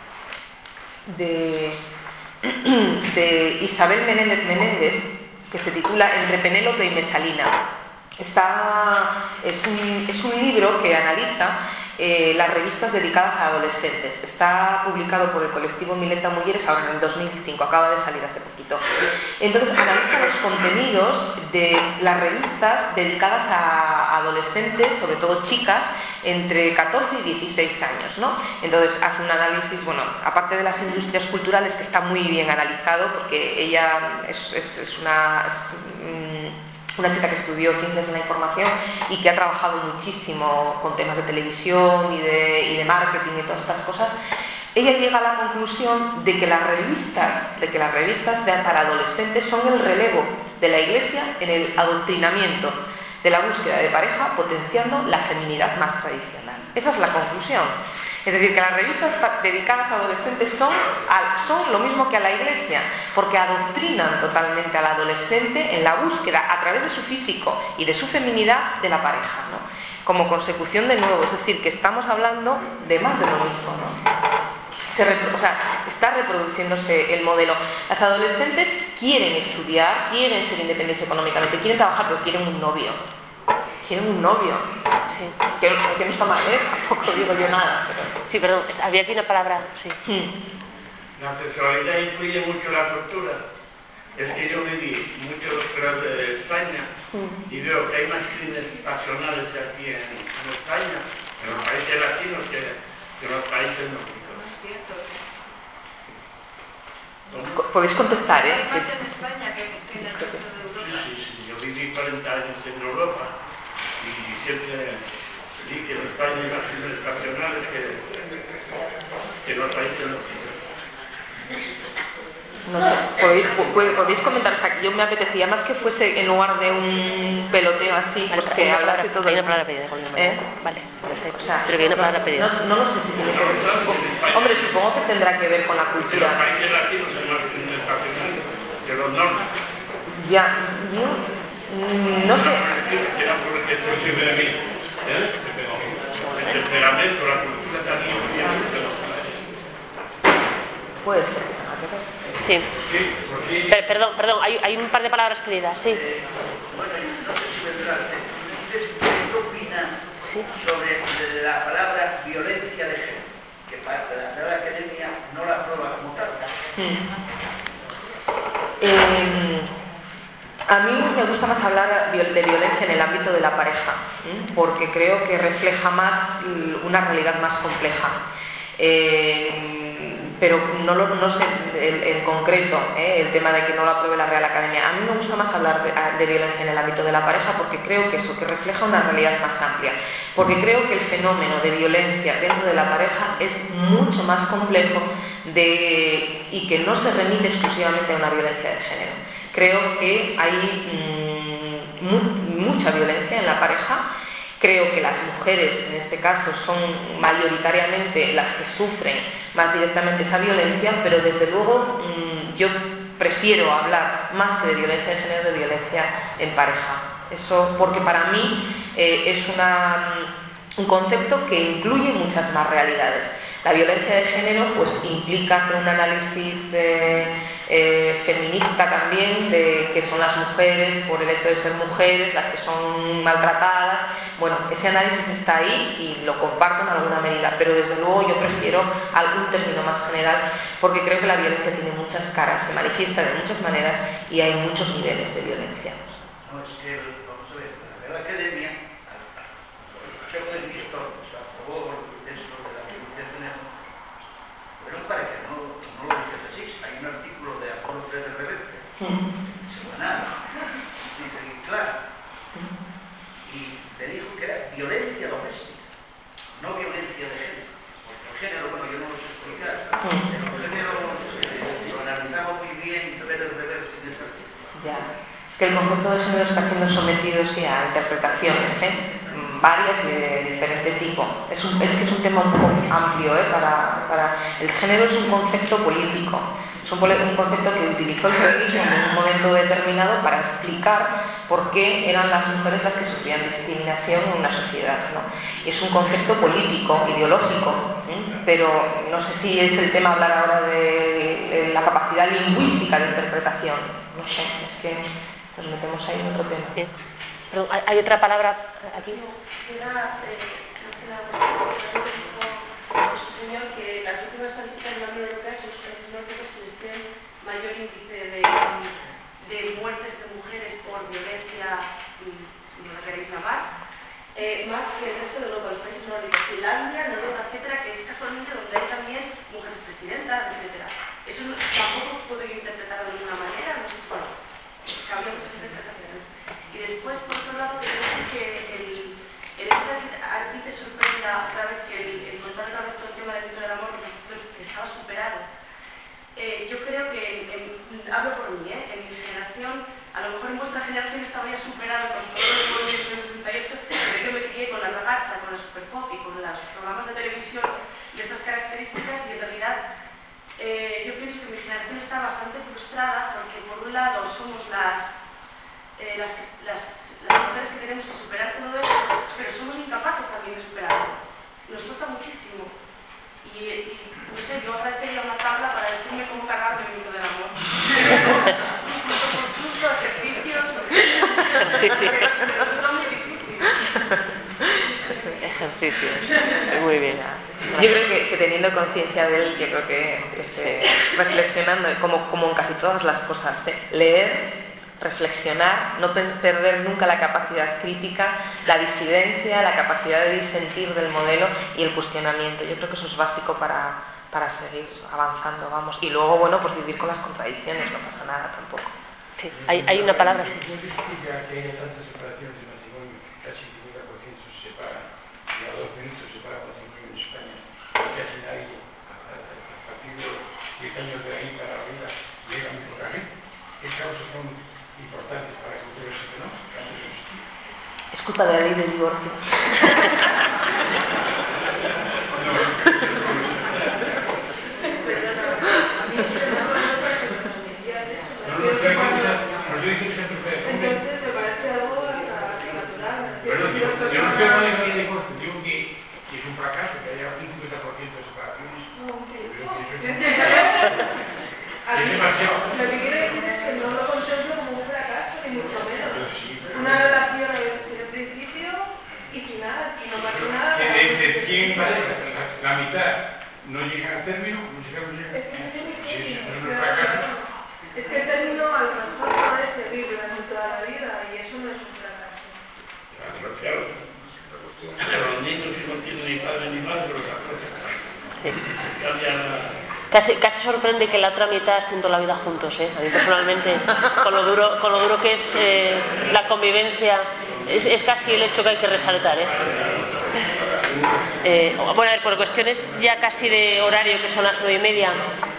de Isabel Menéndez, que se titula Entre Penélope y Mesalina. Es un libro que analiza las revistas dedicadas a adolescentes. Está publicado por el colectivo Milenta Mujeres ahora en el 2005, acaba de salir hace poquito. Entonces analiza los contenidos de las revistas dedicadas a adolescentes, sobre todo chicas, entre 14 y 16 años, ¿no? Entonces hace un análisis, bueno, aparte de las industrias culturales, que está muy bien analizado, porque ella es una chica que estudió Ciencias de la Información y que ha trabajado muchísimo con temas de televisión y de marketing y todas estas cosas. Ella llega a la conclusión de que las revistas para adolescentes son el relevo de la Iglesia en el adoctrinamiento de la búsqueda de pareja, potenciando la feminidad más tradicional. Esa es la conclusión. Es decir, que las revistas dedicadas a adolescentes son lo mismo que a la Iglesia, porque adoctrinan totalmente al adolescente en la búsqueda, a través de su físico y de su feminidad, de la pareja, ¿no? Como consecución de nuevo, es decir, que estamos hablando de más de lo mismo, ¿no? Está reproduciéndose el modelo. Las adolescentes quieren estudiar, quieren ser independientes económicamente, quieren trabajar, pero quieren un novio. Quieren un novio. Sí. Que no está mal, tampoco digo yo nada. Pero... Sí, perdón, había aquí una palabra, sí. La sexualidad influye mucho en la cultura. Es que yo viví muchos creo de España y veo que hay más crímenes pasionales aquí en España, en los países latinos, que en los países nórdicos. Podéis contestar, ¿eh? Hay más en España que en el resto de Europa. Sí. Yo viví 40 años en Europa y siempre vi que en España hay más crímenes pasionales que en los países nórdicos. No sé, podéis comentar, o sea, yo me apetecía más que fuese en lugar de un peloteo así, pues que hablase todo. Hay una palabra pedida, Vale, perfecto. O sea, pero que hay una palabra pedida. No lo sé si tiene que ver. Hombre, supongo que tendrá que ver con la cultura. En los países latinos hay más crímenes pasionales que los nórdicos. Ya, yo no sé. Será por el temperamento. El temperamento, la cultura también influye mucho. Puede ser. Sí. Perdón, hay un par de palabras pedidas, sí. Bueno, no sé si vendrás. ¿Qué opinan sobre la palabra violencia de género? Que parte de la Real Academia no la aprueba como tal. A mí me gusta más hablar de violencia en el ámbito de la pareja, porque creo que refleja más una realidad más compleja. Pero no sé en concreto el tema de que no lo apruebe la Real Academia. A mí me gusta más hablar de violencia en el ámbito de la pareja, porque creo que eso, que refleja una realidad más amplia, porque creo que el fenómeno de violencia dentro de la pareja es mucho más complejo y que no se remite exclusivamente a una violencia de género. Creo que hay mucha violencia en la pareja. Creo que las mujeres, en este caso, son mayoritariamente las que sufren más directamente esa violencia, pero desde luego yo prefiero hablar más que de violencia de género, de violencia en pareja. Eso porque para mí es un concepto que incluye muchas más realidades. La violencia de género pues implica hacer un análisis feminista también, de que son las mujeres, por el hecho de ser mujeres, las que son maltratadas. Bueno, ese análisis está ahí y lo comparto en alguna medida, pero desde luego yo prefiero algún término más general, porque creo que la violencia tiene muchas caras, se manifiesta de muchas maneras y hay muchos niveles de violencia. No, es que, vamos a ver, la Real Academia, el Consejo de Ministros aprobó esto de la violencia de género violencia doméstica, no violencia de género. Porque el género, bueno, yo no lo sé explicar, pero el género lo analizamos muy bien, deberes en el partido. Ya. Es que el concepto de género está siendo sometido sí, a interpretaciones, varias y de diferente tipo. Es que es un tema un poco amplio, el género es un concepto político, es un concepto que utilizó el feminismo en un momento determinado para explicar por qué eran las mujeres las que sufrían discriminación en una sociedad, ¿no? Es un concepto político, ideológico, pero no sé si es el tema hablar ahora de la capacidad lingüística de interpretación. No sé, es que nos metemos ahí en otro tema. Bien. Pero hay otra palabra aquí. Era, más que nada, porque dijo el señor que las últimas estadísticas de la Unión Europea son los países nórdicos que les tienen mayor índice de muertes de mujeres por violencia, como la queréis llamar, más que el resto de Europa, los países nórdicos, Finlandia, Noruega, etcétera, que es casualmente donde hay también mujeres presidentas, etcétera. Eso tampoco puedo interpretar de ninguna manera, no sé, bueno, cambia muchas interpretaciones. Y después, por otro lado, creo que el hecho de que a ti te sorprenda otra vez que el contar otra vez todo el tema del mito del amor, que estaba superado. Yo creo que, hablo por mí, en mi generación, a lo mejor en vuestra generación estaba ya superado con todo el movimiento del 68, pero yo me crié con la ragazza, con la Superpop y con los programas de televisión de estas características y en realidad yo pienso que mi generación está bastante frustrada porque por un lado somos las mujeres que tenemos que superar todo esto, pero somos incapaces también de superarlo. Nos cuesta muchísimo. Y no sé, yo agradecería una tabla para decirme cómo cargarme el mito del amor. Justo ejercicios, pero resulta muy difícil. Ejercicios. Muy bien. Yo creo que teniendo conciencia de él, yo creo que reflexionando, como en casi todas las cosas, leer, reflexionar, no perder nunca la capacidad crítica, la disidencia, la capacidad de disentir del modelo y el cuestionamiento. Yo creo que eso es básico para seguir avanzando, vamos. Y luego, bueno, pues vivir con las contradicciones, no pasa nada tampoco. Sí, hay una palabra. Sí. ¿No se explica que haya tantas separaciones de matrimonio, que casi el 50% se separa, y a 2 minutos se separa matrimonio en España, y casi nadie, a partir de 10 años de ahí para arriba, llega a mi coraje? ¿Qué causas son importantes para que ocurra ese fenómeno? Que antes no existía. Es culpa de la ley del divorcio. Entonces me parece algo hasta natural. Bueno, yo no estoy hablando de ley de divorcio, digo que es un fracaso, que haya un 50% de separaciones. Es demasiado. Lo que quiero decir es que no lo contemplo como un fracaso, ni mucho menos. Una relación de principio y final, y no pasa nada. Que de 100 parejas, la mitad no llegan a término, muchas veces no llegan. Es que el término a lo mejor puede servir durante toda la vida y eso no es un fracaso. Claro. Pero los niños que no tienen ni padre ni madre, pero Casi sorprende que la otra mitad estén toda la vida juntos, A mí personalmente, con lo duro que es la convivencia, es casi el hecho que hay que resaltar, Bueno, a ver, por cuestiones ya casi de horario, que son las 9:30,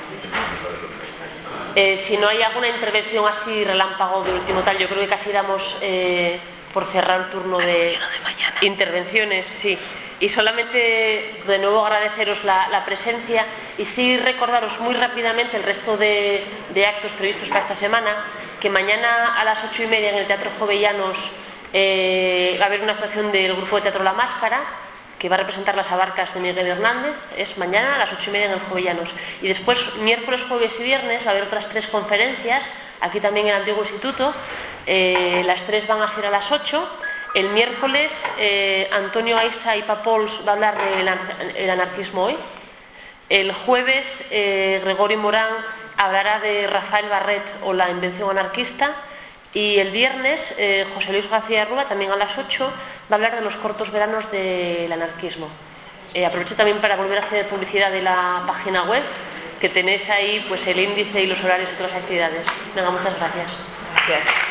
si no hay alguna intervención así relámpago de último tal, yo creo que casi damos por cerrar el turno de intervenciones, sí. Y solamente de nuevo agradeceros la presencia y sí recordaros muy rápidamente el resto de actos previstos para esta semana, que mañana a las 8:30 en el Teatro Jovellanos va a haber una actuación del grupo de teatro La Máscara, que va a representar las abarcas de Miguel Hernández. Es mañana a las 8:30 en el Jovellanos. Y después, miércoles, jueves y viernes, va a haber otras 3 conferencias, aquí también en el antiguo instituto. Las 3 van a ser a las 8. El miércoles, Antonio Aiza y Papols va a hablar del anarquismo hoy. El jueves, Gregorio Morán hablará de Rafael Barret o la invención anarquista. Y el viernes, José Luis García Rúa, también a las 8, va a hablar de los cortos veranos del anarquismo. Aprovecho también para volver a hacer publicidad de la página web, que tenéis ahí pues el índice y los horarios de todas las actividades. Venga, muchas gracias. Gracias.